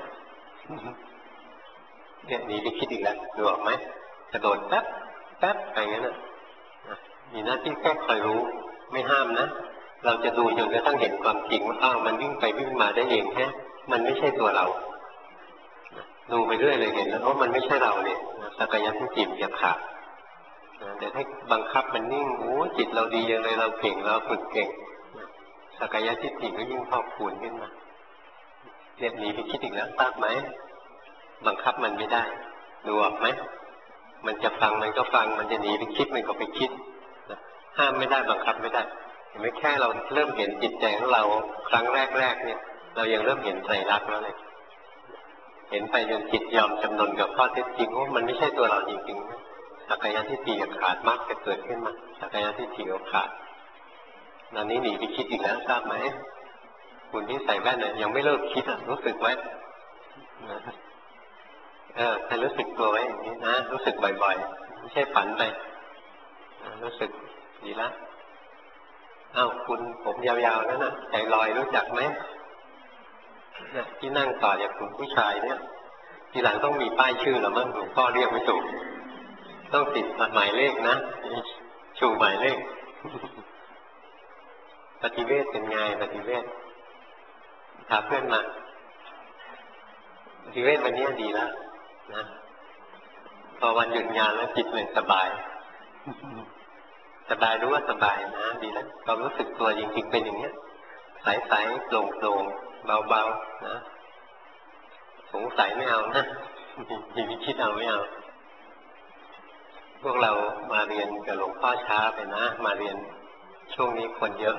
เนี่ยหนีไปคิดอีกแล้วดูออกไหมกระโดดแป๊บไปงั้นน่ะมีหน้าที่แค่คอยรู้ไม่ห้ามนะเราจะดูจนกระทั่งเห็นความจริงว่าอ้าวมันวิ่งไปวิ่งมาได้เองแค่มันไม่ใช่ตัวเราดูไปเรื่อยเลยเห็นแล้วว่ามันไม่ใช่เราเนี่ยสักยะทิฏฐิจะขาดแต่ให้บังคับมันนิ่งโอ้จิตเราดีอย่างไรเราเก่งเราฝึกเก่งสักยะทิฏฐิก็ยิ่งพอกพูนขึ้นมาเรียบหนีไปคิดอีกแล้วทราบไหมบังคับมันไม่ได้ดูออกไหมมันจะฟังมันก็ฟังมันจะหนีไปคิดมันก็ไปคิดห้ามไม่ได้บังคับไม่ได้ไม่แค่เราเริ่มเห็นจิตใจของเราครั้งแรกเนี่ยเรายังเริ่มเห็นไตรลักษณ์แล้วเลยเห็นไปจนจิตยอมจำนนกับข้อเท็จจริงว่ามันไม่ใช่ตัวเราจริงๆสักยะทิฏฐิจะขาดมากจะเกิดขึ้นมาสักยะทิฏฐิก็ขาดตอนนี้หนีไปคิดอีกแล้วทราบไหมคุณที่ใส่แว่นเนี่ยยังไม่เลิกคิดรู้สึกไว้ให้รู้สึกตัวไว้อย่างนี้นะรู้สึกบ่อยๆไม่ใช่ฝันไปรู้สึกดีละอ้าวคุณผมยาวๆนั่นน่ะใจลอยรู้จักไหมเนี่ยที่นั่งต่อจากคุณผู้ชายเนี่ยทีหลังต้องมีป้ายชื่อหรือมั้งหลวงพ่อเรียกไม่ถูกต้องติดหมายเลขนะชูหมายเลขปฏิเวทเป็นไงปฏิเวทถามเพื่อนมาปฏิเวทวันนี้ดีแล้วนะพอวันหยุดงานแล้วจิตมันสบายรู้ว่าสบายนะดีแล้วความรู้สึกตัวจริงๆเป็นอย่างนี้ใสๆโปร่งๆเบาๆนะสงสัยไม่เอานะอย่าไปคิดเอาไม่เอาพวกเรามาเรียนกับหลวงพ่อช้าไปนะมาเรียนช่วงนี้คนเยอะ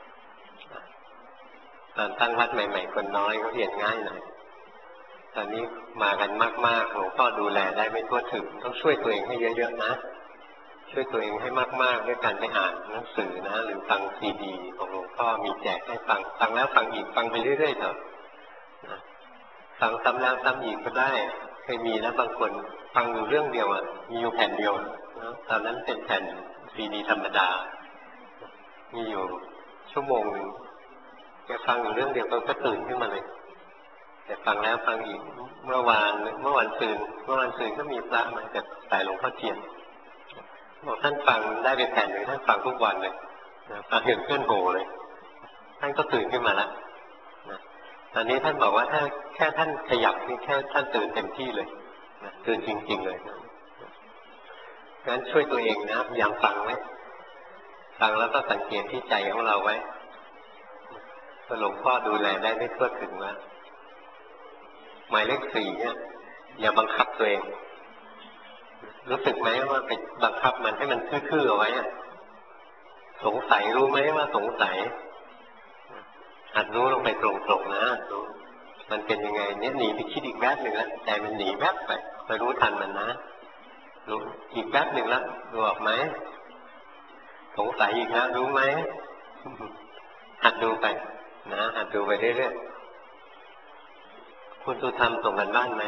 ตอนตั้งวัดใหม่ๆคนน้อยก็เรียนง่ายหน่อยตอนนี้มากันมากๆหลวงพ่อดูแลได้ไม่ทั่วถึงต้องช่วยตัวเองให้เยอะๆนะช่วยตัวเองให้มากๆด้วยการไปอ่านหนังสือนะหรือฟังซีดีของหลวงพ่อมีแจกให้ฟังแล้วฟังอีกฟังไปเรื่อยๆเถอะฟังซ้ำแล้วซ้ำอีกก็ได้เคยมีนะบางคนฟังอยู่เรื่องเดียวมีอยู่แผ่นเดียวตอนนั้นเป็นแผ่นซีดีธรรมดามีอยู่ชั่วโมงหนึ่งแกฟังอยู่เรื่องเดียวก็ตื่นขึ้นมาเลยแต่ฟังแล้วฟังอีกเมื่อวานซืนก็มีพระมาจากสายหลวงพ่อเทียนบอกท่านฟังได้ไปแผ่นหนึ่งท่านฟังทุกวันเลยฟังจนเพื่อนโหเลยท่านก็ตื่นขึ้นมาแล้วตอนนี้ท่านบอกว่าถ้าแค่ท่านขยับนี่แค่ท่านตื่นเต็มที่เลยตื่นจริงๆเลยงั้นช่วยตัวเองนะอย่างฟังไว้ฟังแล้วก็สังเกตที่ใจของเราไว้หลวงพ่อดูแลได้ไม่ทั่วถึงว่าหมายเลข 4เนี่ยอย่าบังคับตัวเองรู้สึกไหมว่าไปบังคับมันให้มันทื่อๆเอาไว้สงสัยรู้ไหมว่าสงสัยหัดรู้ลงไปตรงๆนะรู้มันเป็นยังไงเนี่ยหนีไปคิดอีกแวบหนึ่งแล้วใจมันหนีแวบไปรู้ทันมันนะรู้อีกแวบหนึ่งแล้วดูออกไหมสงสัยอีกนะรู้ไหมหัดดูไปนะหัดดูไปเรื่อยๆคุณสุธรรมส่งกันบ้านไหม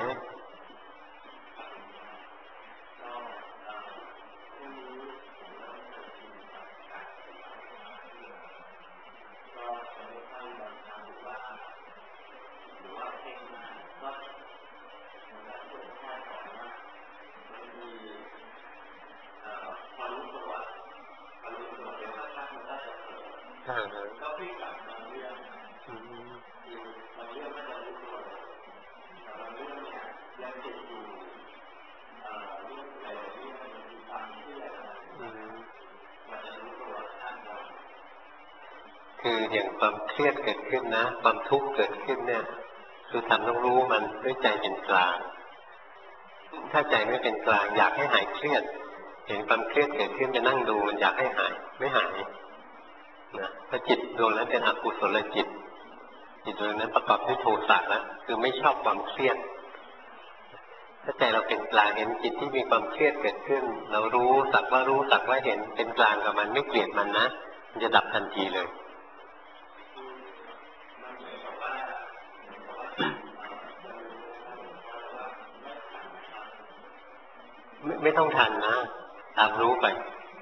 คืออย่างความเครียดเกิดขึ้นนะความทุกข์เกิดขึ้นเนี่ยคือทำต้องรู้มันด้วยใจเป็นกลางถ้าใจไม่เป็นกลางอยากให้หายเครียดเห็นความเครียดเกิดขึ้นจะนั่งดูมันอยากให้หายไม่หายนะเพราะจิตดวงนั้นเป็นอกุศลจิตดวงนั้นประกอบด้วยโทสะแล้วคือไม่ชอบความเครียดถ้าใจเราเป็นกลางเห็นจิตที่มีความเครียดเกิดขึ้นเรารู้สักว่าเห็นเป็นกลางกับมันไม่เกลียดมันนะมันจะดับทันทีเลยไม่ต้องทันนะตามรู้ไป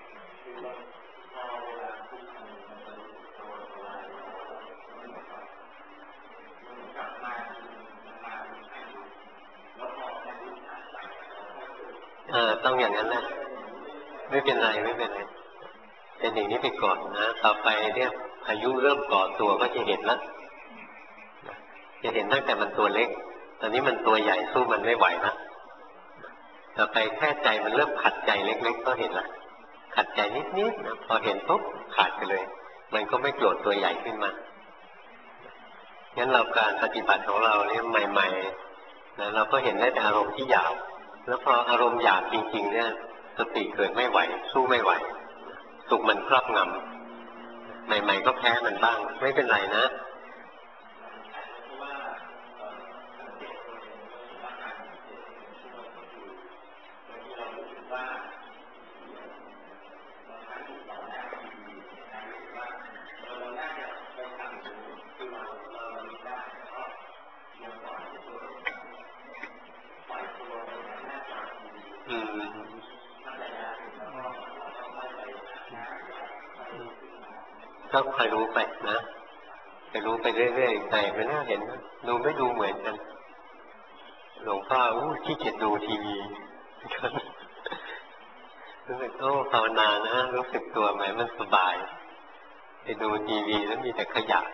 ต้องอย่างนั้นนะไม่เป็นไรเป็นอย่างนี้ไปก่อนนะต่อไปเนี่ยอายุเริ่มก่อตัวก็จะเห็นแล้วจะเห็นตั้งแต่มันตัวเล็กตอนนี้มันตัวใหญ่สู้มันไม่ไหวนะต่อไปแค่ใจมันเริ่มขัดใจเล็กๆก็เห็นละขัดใจนิดๆนะพอเห็นปุ๊บขาดไปเลยมันก็ไม่โกรธตัวใหญ่ขึ้นมางั้นเราการปฏิบัติของเราเนี่ยใหม่ๆนะเราก็เห็นได้แต่อารมณ์ที่หยาบแล้วพออารมณ์หยาบจริงๆเนี่ยสติเกิดไม่ไหวสู้ไม่ไหวถูกมันครอบงำใหม่ๆก็แพ้มันบ้างไม่เป็นไรนะก็คอยรู้ไปนะไปรู้ไปเรื่อยๆใจมันน่าเห็นดูไม่ดูเหมือนกันหลวงพ่อขี้เกียจดูทีวีรู้สึกภาวนานะรู้สึกตัวไหมมันสบายไปดูทีวีแล้วมีแต่ขยะ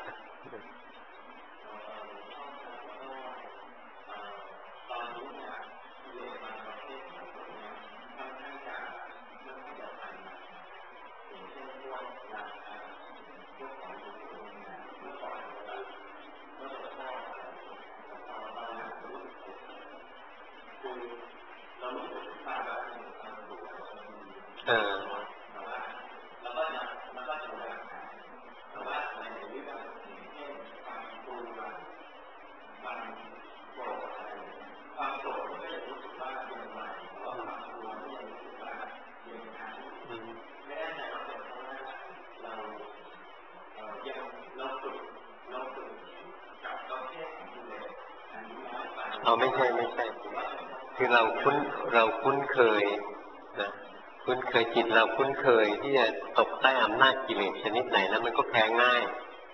ไม่ใช่คือเราคุ้นเคยนะคุ้นเคยจิตเราคุ้นเคยที่จะตกใต้อำนาจกิเลสชนิดไหนแล้วมันก็แพ้ง่าย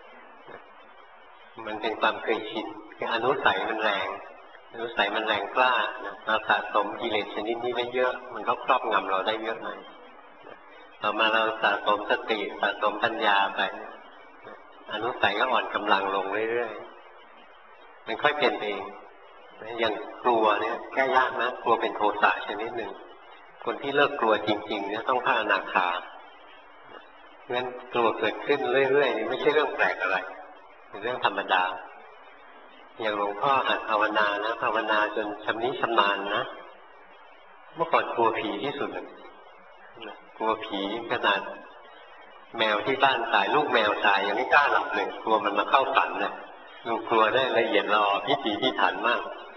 มันเป็นความเคยชินคืออนุสัยมันแรงอนุสัยมันแรงกล้าเราสะสมกิเลสชนิดนี้ไว้เยอะมันก็ครอบงำเราได้เยอะเลยต่อมาเราสะสมสติสะสมปัญญาไปอนุสัยก็อ่อนกำลังลงเรื่อยๆมันค่อยเป็นเองอย่างกลัวเนี่ยแก้ยากนะกลัวเป็นโทสะชนิดหนึ่งคนที่เลิกกลัวจริงๆเนี่ยต้องพระอนาคางั้นกลัวเกิดขึ้นเรื่อยๆนี่ไม่ใช่เรื่องแปลกอะไรเป็นเรื่องธรรมดาอย่างหลวงพ่อหัดภาวนานะภาวนาจนชำนิชำนาญนะเมื่อก่อนกลัวผีที่สุดเลยกลัวผีขนาดแมวที่บ้านตายลูกแมวตายยังไม่กล้าหลับเลยกลัวมันมาเข้าฝันเลยดูกลัวได้ละเอียดละออพิถีพิถันมาก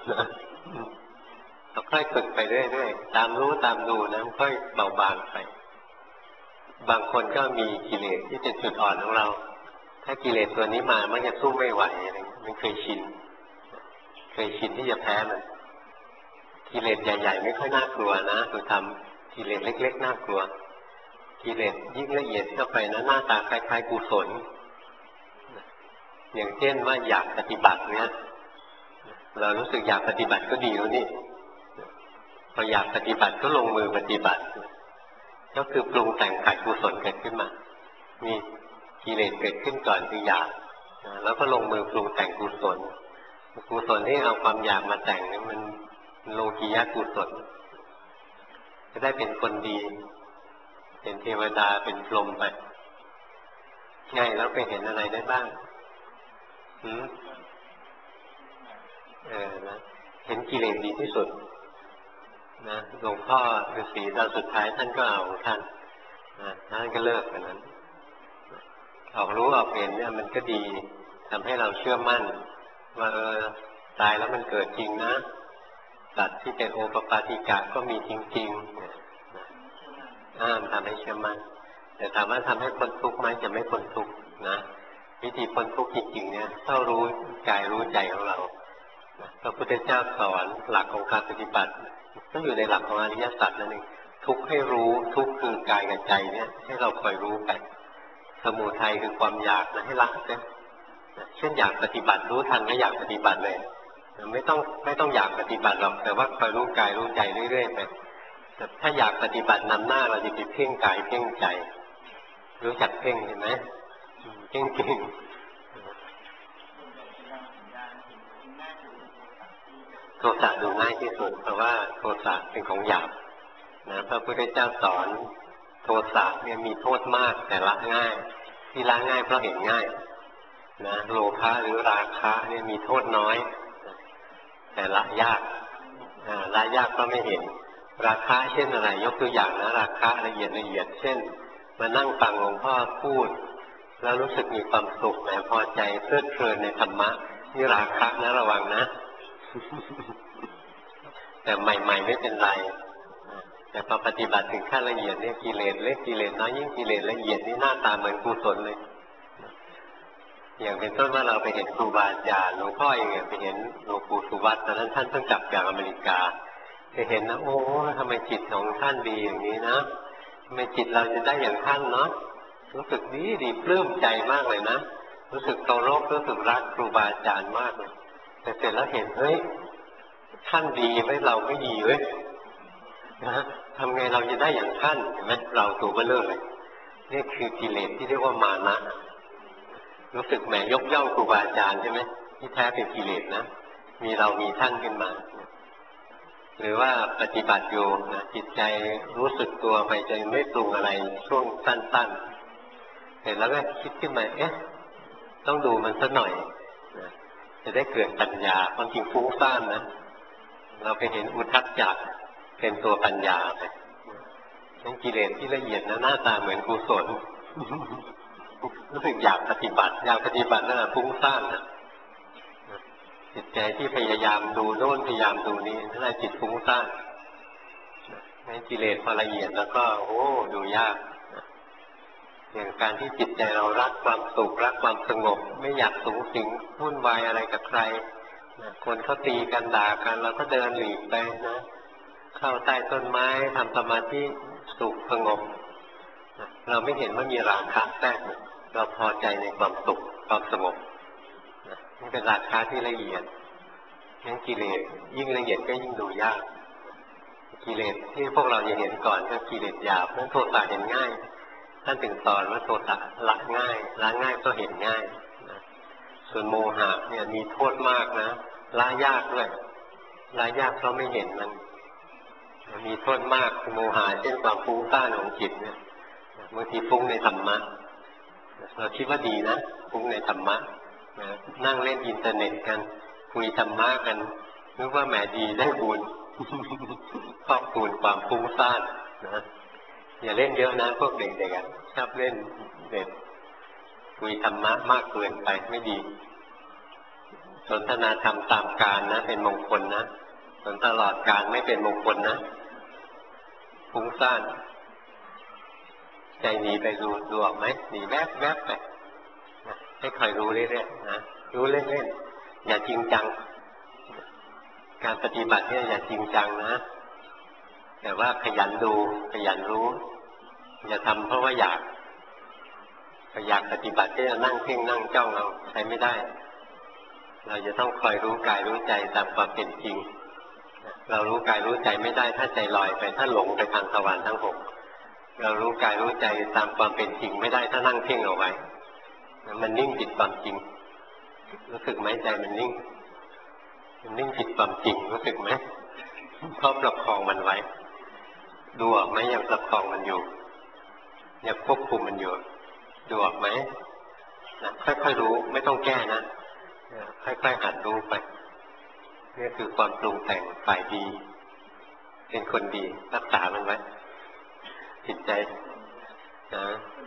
เราค่อยฝึกไปเรื่อยๆตามรู้ตามดูนะค่อยเบาบางไปบางคนก็มีกิเลสที่เป็นจุดอ่อนของเราถ้ากิเลสตัวนี้มามันจะสู้ไม่ไหวอะไรมันเคยชินที่จะแพ้มันกิเลสใหญ่ๆไม่ค่อยน่ากลัวนะคือทำกิเลสเล็กๆน่ากลัวกิเลสยิ่งละเอียดเข้าไปนะหน้าตาคล้ายๆกุศลอย่างเช่นว่าอยากปฏิบัติเนี่ยเรารู้สึกอยากปฏิบัติก็ดีแล้วนี่พออยากปฏิบัติก็ลงมือปฏิบัติก็คือปรุงแต่งขัดกุศลเกิดขึ้นมามีกิเลสเกิดขึ้นก่อนคืออยากแล้วก็ลงมือปรุงแต่งกุศลที่เอาความอยากมาแต่งนี่มันโลกียะกุศลจะได้เป็นคนดีเป็นเทวดาเป็นพรหมไปง่ายแล้วไปเห็นอะไรได้บ้างนะเห็นกิเลสดีที่สุดนะหลวงพ่อฤาษีตอนสุดท้ายท่านก็เอาท่านก็เลิกกันนั้นออกรู้ออกเห็นเนี่ยมันก็ดีทำให้เราเชื่อมั่นว่าตายแล้วมันเกิดจริงนะสัตว์ที่เป็นโอปปาติกะก็มีจริงๆทำให้เชื่อมั่นแต่ถามว่าทำให้พ้นทุกข์ไหมจะไม่พ้นทุกข์นะวิธีพ้นทุกข์จริงๆเนี่ยต้องรู้กายรู้ใจของเราพระพุทธเจ้าสอนหลักของการปฏิบัติต้องอยู่ในหลักของอริยสัจนั่นเองทุกข์ให้รู้ทุกข์คือกายกับใจเนี่ยให้เราคอยรู้ไปสมุทัยคือความอยากนะให้ละนะเช่นอยากปฏิบัติรู้ทันก็อยากปฏิบัติเลยไม่ต้องอยากปฏิบัติหรอกแต่ว่าคอยรู้กายรู้ใจเรื่อยๆไปแต่ถ้าอยากปฏิบัตินำหน้าเราจะไปเพ่งกายเพ่งใจรู้จักเพ่งเห็นไหมเพ่งเก่งโทสะดูง่ายที่สุดเพราะว่าโทสะเป็นของหยาบนะพระพุทธเจ้าสอนโทสะเนี่ยมีโทษมากแต่ละง่ายที่ละง่ายเพราะเห็นง่ายนะโลภะหรือราคะเนี่ยมีโทษน้อยแต่ละยากละยากเพราะไม่เห็นราคะเช่นอะไรยกตัวอย่างนะราคะละเอียดเช่นมานั่งฟังหลวงพ่อพูดแล้วรู้สึกมีความสุขแหมพอใจเพลิดเพลินในธรรมะนี่ราคะนะระวังนะแต่ใหม่ๆไม่เป็นไรแต่พอปฏิบัติถึงขั้นละเอียดเนี่ยกิเลสเล็กกิเลสน้อยยิ่งกิเลสละเอียดนี่หน้าตาเหมือนกุศลเลยอย่างเป็นต้นว่าเราไปเห็นครูบาอาจารย์หลวงพ่อเองไปเห็นหลวงปู่สุวัตตอนนั้นท่านเพิ่งกลับจากอเมริกาไปเห็นนะโอ้ทำไมจิตของท่านดีอย่างนี้นะทำไมจิตเราจะได้อย่างท่านเนาะรู้สึกดีปลื้มใจมากเลยนะรู้สึกเคารพรู้สึกรักครูบาอาจารย์มากเลยแต่เสร็จแล้วเห็นเฮ้ยท่านดีไว้เราไม่ดีเว้ยนะทำไงเราจะได้อย่างท่านเห็นไหมเราตัวเบลอเลยนี่คือกิเลสที่เรียกว่ามานะรู้สึกแหมยกย่องครูบาอาจารย์ใช่ไหมที่แท้เป็นกิเลสนะมีเรามีท่านขึ้นมาหรือว่าปฏิบัติอยู่นะจิตใจรู้สึกตัวไปใจไม่ปรุงอะไรช่วงสั้นๆเสร็จแล้วก็คิดขึ้นมาต้องดูมันสักหน่อยนะจะได้เกิดปัญญาความจริงฟุ้งซ่านนะเราไปเห็นอุทธัจจะเป็นตัวปัญญาไปนั่นกิเลสที่ละเอียดนะหน้าตาเหมือนกุศลรู้สึกอยากปฏิบัตินั่นแหละฟุ้งซ่านนะจิตใจที่พยายามดูโน่นพยายามดูนี้นั่นแหละจิตฟุ้งซ่านนั่นกิเลสพอละเอียดแล้วก็ดูยากอย่างการที่จิตใจเรารักความสุขรักความสงบไม่อยากสูงสิงวุ่นวายอะไรกับใครคนเขาตีกันด่ากันเราก็เดินหลีกไปนะเข้าใต้ต้นไม้ทำสมาธิสุขสงบเราไม่เห็นว่ามีราคะแทรกเราพอใจในความสุขความสงบนี่เป็นราคะที่ละเอียดงั้นกิเลสยิ่งละเอียดก็ยิ่งดูยากกิเลสที่พวกเราจะเห็นก่อนก็กิเลสหยาบนั้นโทสะเห็นง่ายท่านถึงสอนว่าโทสะละง่ายละง่ายก็เห็นง่ายส่วนโมหะเนี่ยมีโทษมากนะละยากด้วยละยากเพราะไม่เห็นมันมีโทษมากโมหะเช่นความฟุ้งซ่านของจิตเนี่ยบางทีฟุ้งในธรรมะเราคิดว่าดีนะฟุ้งในธรรมะนั่งเล่นอินเทอร์เน็ตกันคุยธรรมะกันนึกว่าแหมดีได้บุญครอบคูณความฟุ้งซ่านนะอย่าเล่นเยอะนะพวกเด็กๆชอบเล่นเด็กคุยธรรมะมากเกินไปไม่ดีสนทนาธรรมตามกาลนะเป็นมงคลนะส่วนตลอดกาลไม่เป็นมงคลนะฟุ้งซ่านใจหนีไปดูออกไหมหนีแวบไปให้คอยรู้เรื่อยๆนะรู้เล่นๆอย่าจริงจังการปฏิบัติเนี่ยอย่าจริงจังนะแต่ว่าขยันดูขยันรู้อย่าทำเพราะว่าอยากปฏิบัติที่จะนั่งเพ่งนั่งจ้องเราใช้ไม่ได้เราจะต้องคอยรู้กายรู้ใจตามความเป็นจริงเรารู้กายรู้ใจไม่ได้ถ้าใจลอยไปถ้าหลงไปทางทวารทั้งหกเรารู้กายรู้ใจตามความเป็นจริงไม่ได้ถ้านั่งเพ่งเอาไว้มันนิ่งผิดความจริงรู้สึกไหมใจมันนิ่งผิดความจริงรู้สึกไหมเพราะประคองมันไว้ดูออกไหมยังประคองมันอยู่ยังควบคุมมันอยู่ดูออกไหมค่อยๆรู้ไม่ต้องแก้นะค่อยๆหัดรู้ไปนี่คือความปรุงแต่งฝ่ายดีเป็นคนดีรักษามันไว้จิตใจนะ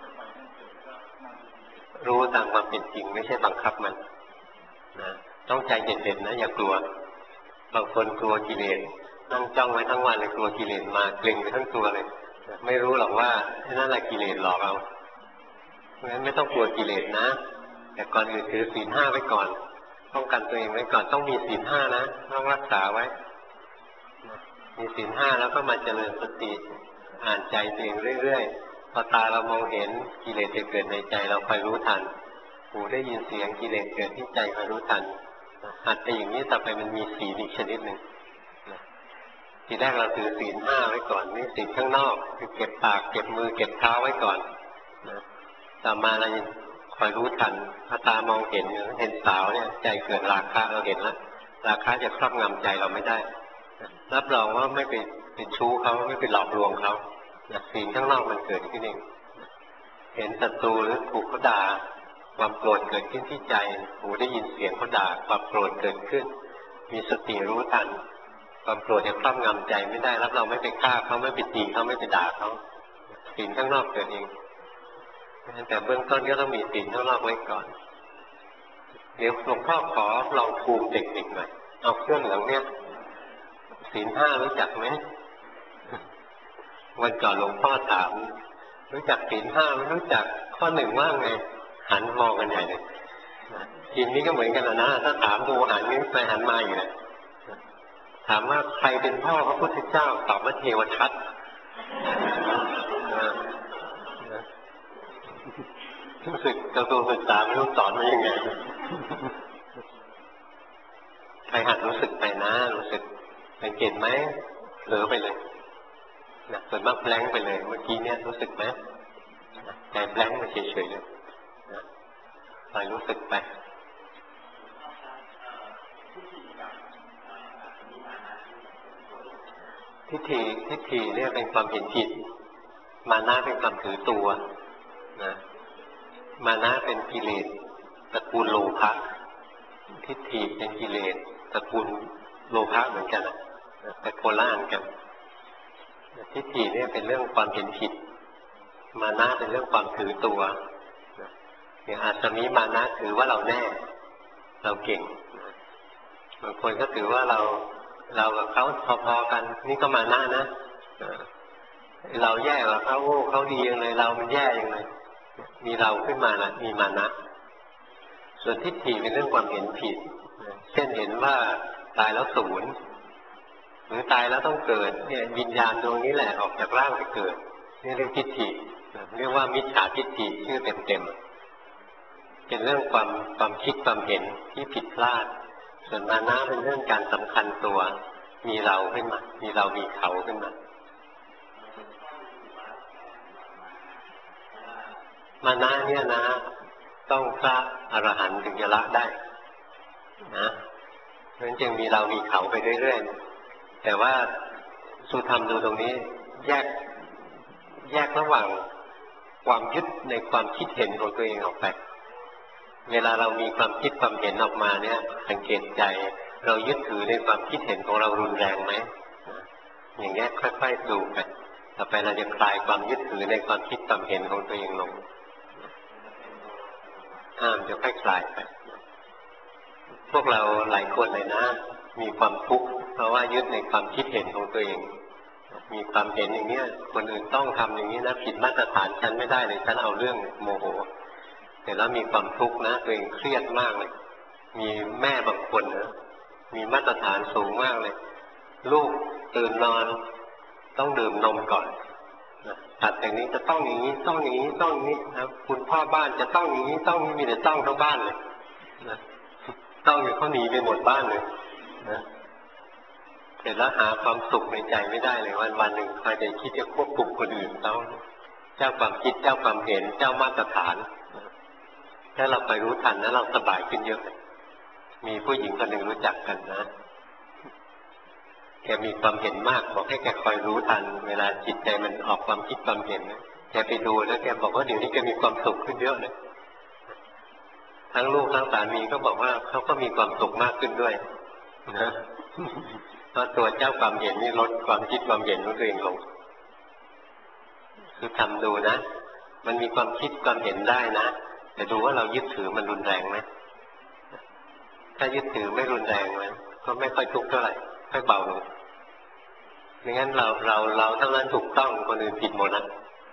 รู้ตามความเป็นจริงไม่ใช่บังคับมันนะต้องใจเด็ดๆนะอย่ากลัวบางคนกลัวกิเลสนั่งจ้องไว้ทั้งวันเลยกลัวกิเลสมาเกร็งไปทั้งตัวเลยไม่รู้หรอกว่านั่นแหละกิเลสหลอกเราเพราะฉะนั้นไม่ต้องกลัวกิเลสนะแต่ก่อนอื่นถือศีล 5ไว้ก่อนป้องกันตัวเองไว้ก่อนต้องมีศีล 5นะต้องรักษาไว้มีศีล 5แล้วก็มาเจริญสติอ่านใจตัวเองเรื่อยๆพอตาเรามองเห็นกิเลสจะเกิดในใจเราคอยรู้ทันหูได้ยินเสียงกิเลสเกิดที่ใจคอยรู้ทันหัดไปอย่างนี้ต่อไปมันมีศีลอีกชนิดหนึ่งทีแรกเราถือศีล 5ไว้ก่อนนี่ศีลข้างนอกคือเก็บปากเก็บมือเก็บเท้าไว้ก่อนต่อมาเราคอยรู้ทันถ้าตามองเห็นสาวเนี่ยใจเกิดราคะเราเห็นแล้วราคะจะครอบงำใจเราไม่ได้รับรองว่าไม่เป็นชู้เขาไม่เป็นหลอกลวงเขาศีลข้างนอกมันเกิดขึ้นเองเห็นศัตรูหรือถูกเขาด่าความโกรธเกิดขึ้นที่ใจหูได้ยินเสียงเขาด่าความโกรธเกิดขึ้นมีสติรู้ทันความโกรธจะครอบงำใจไม่ได้รับรองไม่ไปฆ่าเขาไม่ไปตีเขาไม่ไปด่าเขาศีลข้างนอกเกิดเองแต่เบื้องต้นก็ต้องมีศีลข้างนอกไว้ก่อนเดี๋ยวหลวงพ่อขอลองภูมิเด็กๆหน่อยเอาเครื่องเหลืองเนี่ยศีล 5รู้จักไหมวันก่อนหลวงพ่อถามรู้จักศีล 5ไม่รู้จักข้อ 1ว่าไงหันมองกันใหญ่เลยทีนี้ก็เหมือนกันนะถ้าถามดูหันนี้ไปหันมาอยู่เลยถามว่าใครเป็นพ่อพระพุทธเจ้าตอบว่าเทวทัตรู้สึกกระทรวงศึกษาไม่รู้สอนมายังไงใครหัดรู้สึกไปนะรู้สึกสังเกตไหมเหลือไปเลยนะส่วนมากแบงค์ไปเลยเมื่อกี้เนี่ยรู้สึกไหมใจแบงค์มาเฉยๆเลยนะคอยรู้สึกไปทิฏฐิเนี่ยเป็นความเห็นผิดมานะเป็นความถือตัวนะมานะเป็นกิเลสตระกูลโลภะทิฏฐิเป็นกิเลสตระกูลโลภะเหมือนกันแต่โคล่านกันทิฏฐิเนี่ยเป็นเรื่องความเห็นผิดมานะเป็นเรื่องความถือตัวอย่างอาสมิมานะถือว่าเราแน่เราเก่งบางคนก็ถือว่าเรากับเขาพอๆกันนี่ก็มานะนะเราแย่กว่าเขาดีอย่างไรเรามันแย่อย่างไรมีเราขึ้นมานะมีมานะส่วนทิฏฐิเป็นเรื่องความเห็นผิดเช่นเห็นว่าตายแล้วสูญหรือตายแล้วต้องเกิดเนี่ยวิญญาณดวงนี้แหละออกจากร่างไปเกิดนี่เรื่องทิฏฐิเรียกว่ามิจฉาทิฏฐิชื่อเต็มๆเป็นเรื่องความคิดความเห็นที่ผิดพลาดส่วนมานะเป็นเรื่องการสำคัญตัวมีเราขึ้นมามีเรามีเขาขึ้นมามานะเนี่ยนะต้องพระอรหันต์ถึงจะละได้นะเพราะฉะนั้นจึงมีเรามีเขาไปเรื่อยๆแต่ว่าสู่ธรรมดูตรงนี้แยกระหว่างความยึดในความคิดเห็นของตัวเองออกไปเวลาเรามีความคิดความเห็นออกมาเนี่ยสังเกตใจเรายึดถือในความคิดเห็นของเรารุนแรงไหมอย่างนี้ค่อยๆดูไปต่อไปเราจะคลายความยึดถือในความคิดความเห็นของตัวเองลงจะค่อยคลายไปพวกเราหลายคนเลยนะมีความทุกข์เพราะว่ายึดในความคิดเห็นของตัวเองมีความเห็นอย่างนี้คนอื่นต้องทำอย่างนี้นะผิดมาตรฐานฉันไม่ได้เลยฉันเอาเรื่องโมโหแต่แล้วมีความทุกข์นะตัวเองเครียดมากเลยมีแม่บางคนนะมีมาตรฐานสูงมากเลยลูกตื่นนอนต้องดื่มนมก่อนถัดจากนี้จะต้องอย่างนี้ต้องอย่างนี้ต้องอย่างนี้นะคุณพ่อบ้านจะต้องอย่างนี้ต้องมีแต่ต้องทั้งบ้านเลยนะต้องอยู่เขาหนีไปหมดบ้านเลยนะเสร็จแล้วหาความสุขในใจไม่ได้เลยวันหนึ่งคอยแต่คิดจะควบคุมคนอื่นต้องเจ้าความคิดเจ้าความเห็นเจ้ามาตรฐานถ้าเราไปรู้ทันนะเราสบายขึ้นเยอะมีผู้หญิงคนหนึ่งรู้จักกันนะแกมีความเห็นมากบอกให้แกคอยรู้ทันเวลาจิตใจมันออกความคิดความเห็นนะแกไปดูแล้วแกบอกว่าเดี๋ยวนี้แกมีความสุขขึ้นเยอะเลยทั้งลูกทั้งสามีก็บอกว่าเขาก็มีความสุขมากขึ้นด้วยนะเพราะตัวเจ้าความเห็นนี่ลดความคิดความเห็นของตัวเองลงคือทำดูนะมันมีความคิดความเห็นได้นะแต่ดูว่าเรายึดถือมันรุนแรงไหมถ้ายึดถือไม่รุนแรงมันก็ไม่ค่อยทุกข์เท่าไหร่ค่อยเบาลงไม่งั้นเราทั้งนั้นถูกต้องคนอื่นผิดหมดนะ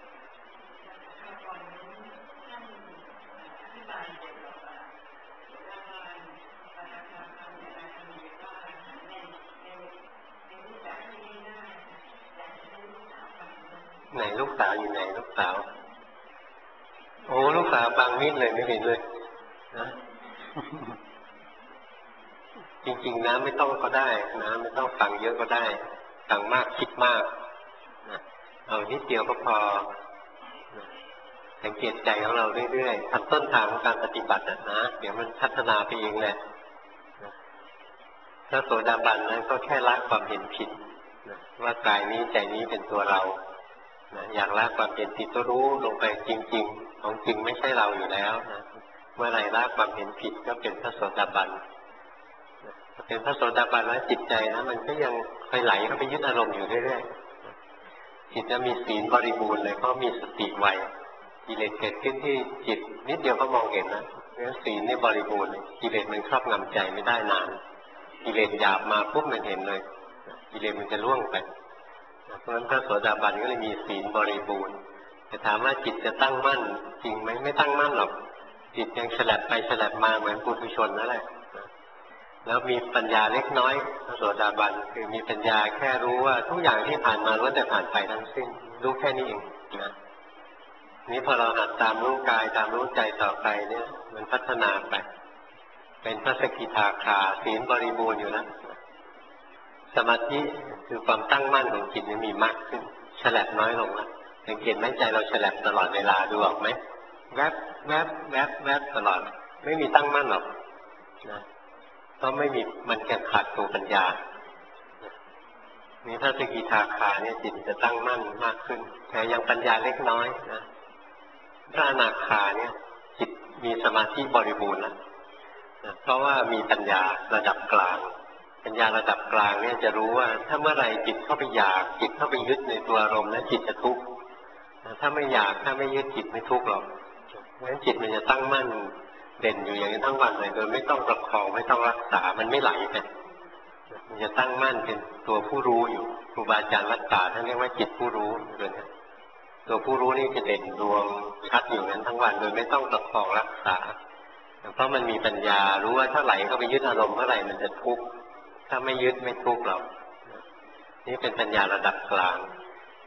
ไหนลูกสาวอยู่ไหนลูกสาวโอ้ลูกสาวฟังมิดเลยไม่เห็นเลยนะจริงๆนะไม่ต้องก็ได้นะไม่ต้องฟังเยอะก็ได้ฟังมากคิดมากนะเอานิดเดียวก็พอสังเกตใจของเราเรื่อยๆทำต้นทางของการปฏิบัตินะเดี๋ยวมันพัฒนาไปเองแหละถ้าโสดาบันนั้นก็แค่ละความเห็นผิดนะว่ากายนี้ใจนี้เป็นตัวเรานะอยากละความเห็นผิดก็รู้ลงไปจริงๆของจริงไม่ใช่เราอยู่แล้วนะเมื่อไหร่ละความเห็นผิดก็เป็นพระโสดาบันเป็นพระโสดาบันแล้วจิตใจนะมันก็ยังไปไหลเข้าไปยึดอารมณ์อยู่เรื่อยๆจิตจะมีศีลบริบูรณ์เลยเพราะมีสติไวกิเลสเกิดขึ้นที่จิตนิดเดียวก็มองเห็นนะเพราะศีลนี่บริบูรณ์กิเลสมันครอบงำใจไม่ได้นานกิเลสหยาบมาปุ๊บมันเห็นเลยกิเลสมันจะล่วงไปเพราะฉะนั้นพระโสดาบันก็เลยมีศีลบริบูรณ์แต่ถามว่าจิตจะตั้งมั่นจริงไหมไม่ตั้งมั่นหรอกจิตยังฉลับไปฉลับมาเหมือนปุถุชนนั่นแหละแล้วมีปัญญาเล็กน้อยพระโสดาบันคือมีปัญญาแค่รู้ว่าทุกอย่างที่ผ่านมาล้วนแต่ผ่านไปทั้งสิ้นรู้แค่นี้เองนะนี้พอเราหัดตามรู้กายตามรู้ใจต่อไปเนี่ยมันพัฒนาไปเป็นพระสกิทาคาศีลบริบูรณ์อยู่นะสมาธิคือความตั้งมั่นของจิตนี่มีมากขึ้นฉลับน้อยลงแล้วสังเกตไหมใจเราฉลับตลอดเวลาดูออกไหมแวบแวบแวบแวบตลอดไม่มีตั้งมั่นหรอกนะก็ไม่มีมันแค่ขาดตัวปัญญานี่ถ้าสกิทาคาเนี่ยจิตจะตั้งมั่นมากขึ้นแต่ยังปัญญาเล็กน้อยนะถ้าอนาคาเนี่ยจิตมีสมาธิบริบูรณ์นะเพราะว่ามีปัญญาระดับกลางปัญญาระดับกลางเนี่ยจะรู้ว่าถ้าเมื่อไหร่จิตเข้าไปอยากจิตเข้าไปยึดในตัวอารมณ์แล้วจิตจะทุกข์ถ้าไม่อยากถ้าไม่ยึดจิตไม่ทุกข์หรอกเพราะฉะนั้นจิตมันจะตั้งมั่นเด่นอยู่อย่างนี้ทั้งวันเลยโดยไม่ต้องประคองไม่ต้องรักษามันไม่ไหลไปมันจะตั้งมั่นเป็นตัวผู้รู้อยู่ครูบาอาจารย์รักษาท่านเรียกว่าจิตผู้รู้เลยนะตัวผู้รู้นี่จะเด่นดวงชัดอยู่นั้นทั้งวันโดยไม่ต้องประคองรักษาเพราะมันมีปัญญารู้ว่าถ้าไหลเข้าไปยึดอารมณ์เมื่อไหร่มันจะทุกข์ถ้าไม่ยึดไม่ทุกข์หรอกนี่เป็นปัญญาระดับกลาง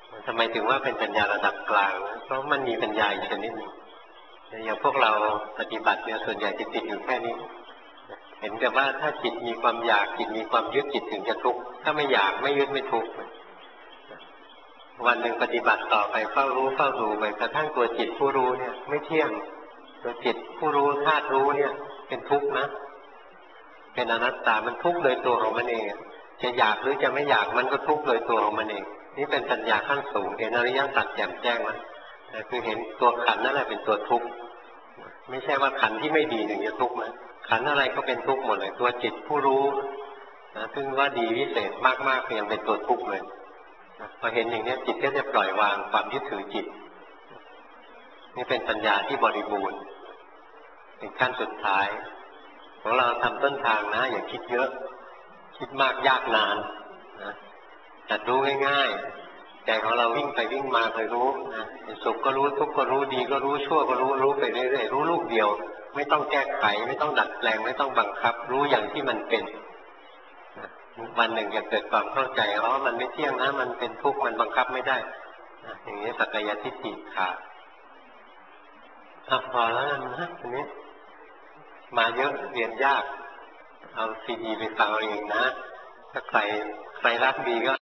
ทำไมถึงว่าเป็นปัญญาระดับกลางเพราะมันมีปัญญาอีกชนิดหนึ่งอย่างพวกเราปฏิบัติเนี่ยส่วนใหญ่จะติดอยู่แค่นี้เห็นแต่ว่าถ้าจิตมีความอยากจิตมีความยึดจิตถึงจะทุกข์ถ้าไม่อยากไม่ยึดไม่ทุกข์วันหนึ่งปฏิบัติต่อไปเฝ้ารู้เฝ้าดูไปกระทั่งตัวจิตผู้รู้เนี่ยไม่เที่ยงตัวจิตผู้รู้ธาตุรู้เนี่ยเป็นทุกข์นะเป็นอนัตตามันทุกข์โดยตัวของมันเองจะอยากหรือจะไม่อยากมันก็ทุกข์โดยตัวของมันเองนี่เป็นปัญญาขั้นสูงเห็นอริยสัจแจ่มแจ้งนะคือเห็นตัวขันนั่นแหละเป็นตัวทุกข์ไม่ใช่ว่าขันที่ไม่ดีถึงจะทุกข์นะขันอะไรก็เป็นทุกข์หมดเลยตัวจิตผู้รู้นะซึ่งว่าดีวิเศษมากๆยังเป็นตัวทุกข์เลยพอเห็นอย่างนี้จิตก็จะปล่อยวางความยึดถือจิตนี่เป็นปัญญาที่บริบูรณ์เป็นขั้นสุดท้ายของเราทำต้นทางนะอย่าคิดเยอะคิดมากยากนานนะแต่รู้ง่ายๆใจของเราวิ่งไปวิ่งมาไปรู้นะสุขก็รู้ทุกข์ก็รู้ดีก็รู้ชั่วก็รู้รู้ไปเรื่อยๆรู้ลูกเดียวไม่ต้องแก้ไขไม่ต้องดัดแปลงไม่ต้องบังคับรู้อย่างที่มันเป็นวันหนึ่งจะเกิดความเข้าใจว่ามันไม่เที่ยงนะมันเป็นทุกข์มันบังคับไม่ได้อย่างนี้สักกายทิฏฐิขาดพอแล้วนะทีนี้มาเยอะเรียนยากเอาซีดีไปฟังเอาเองนะถ้าใครรักดีก็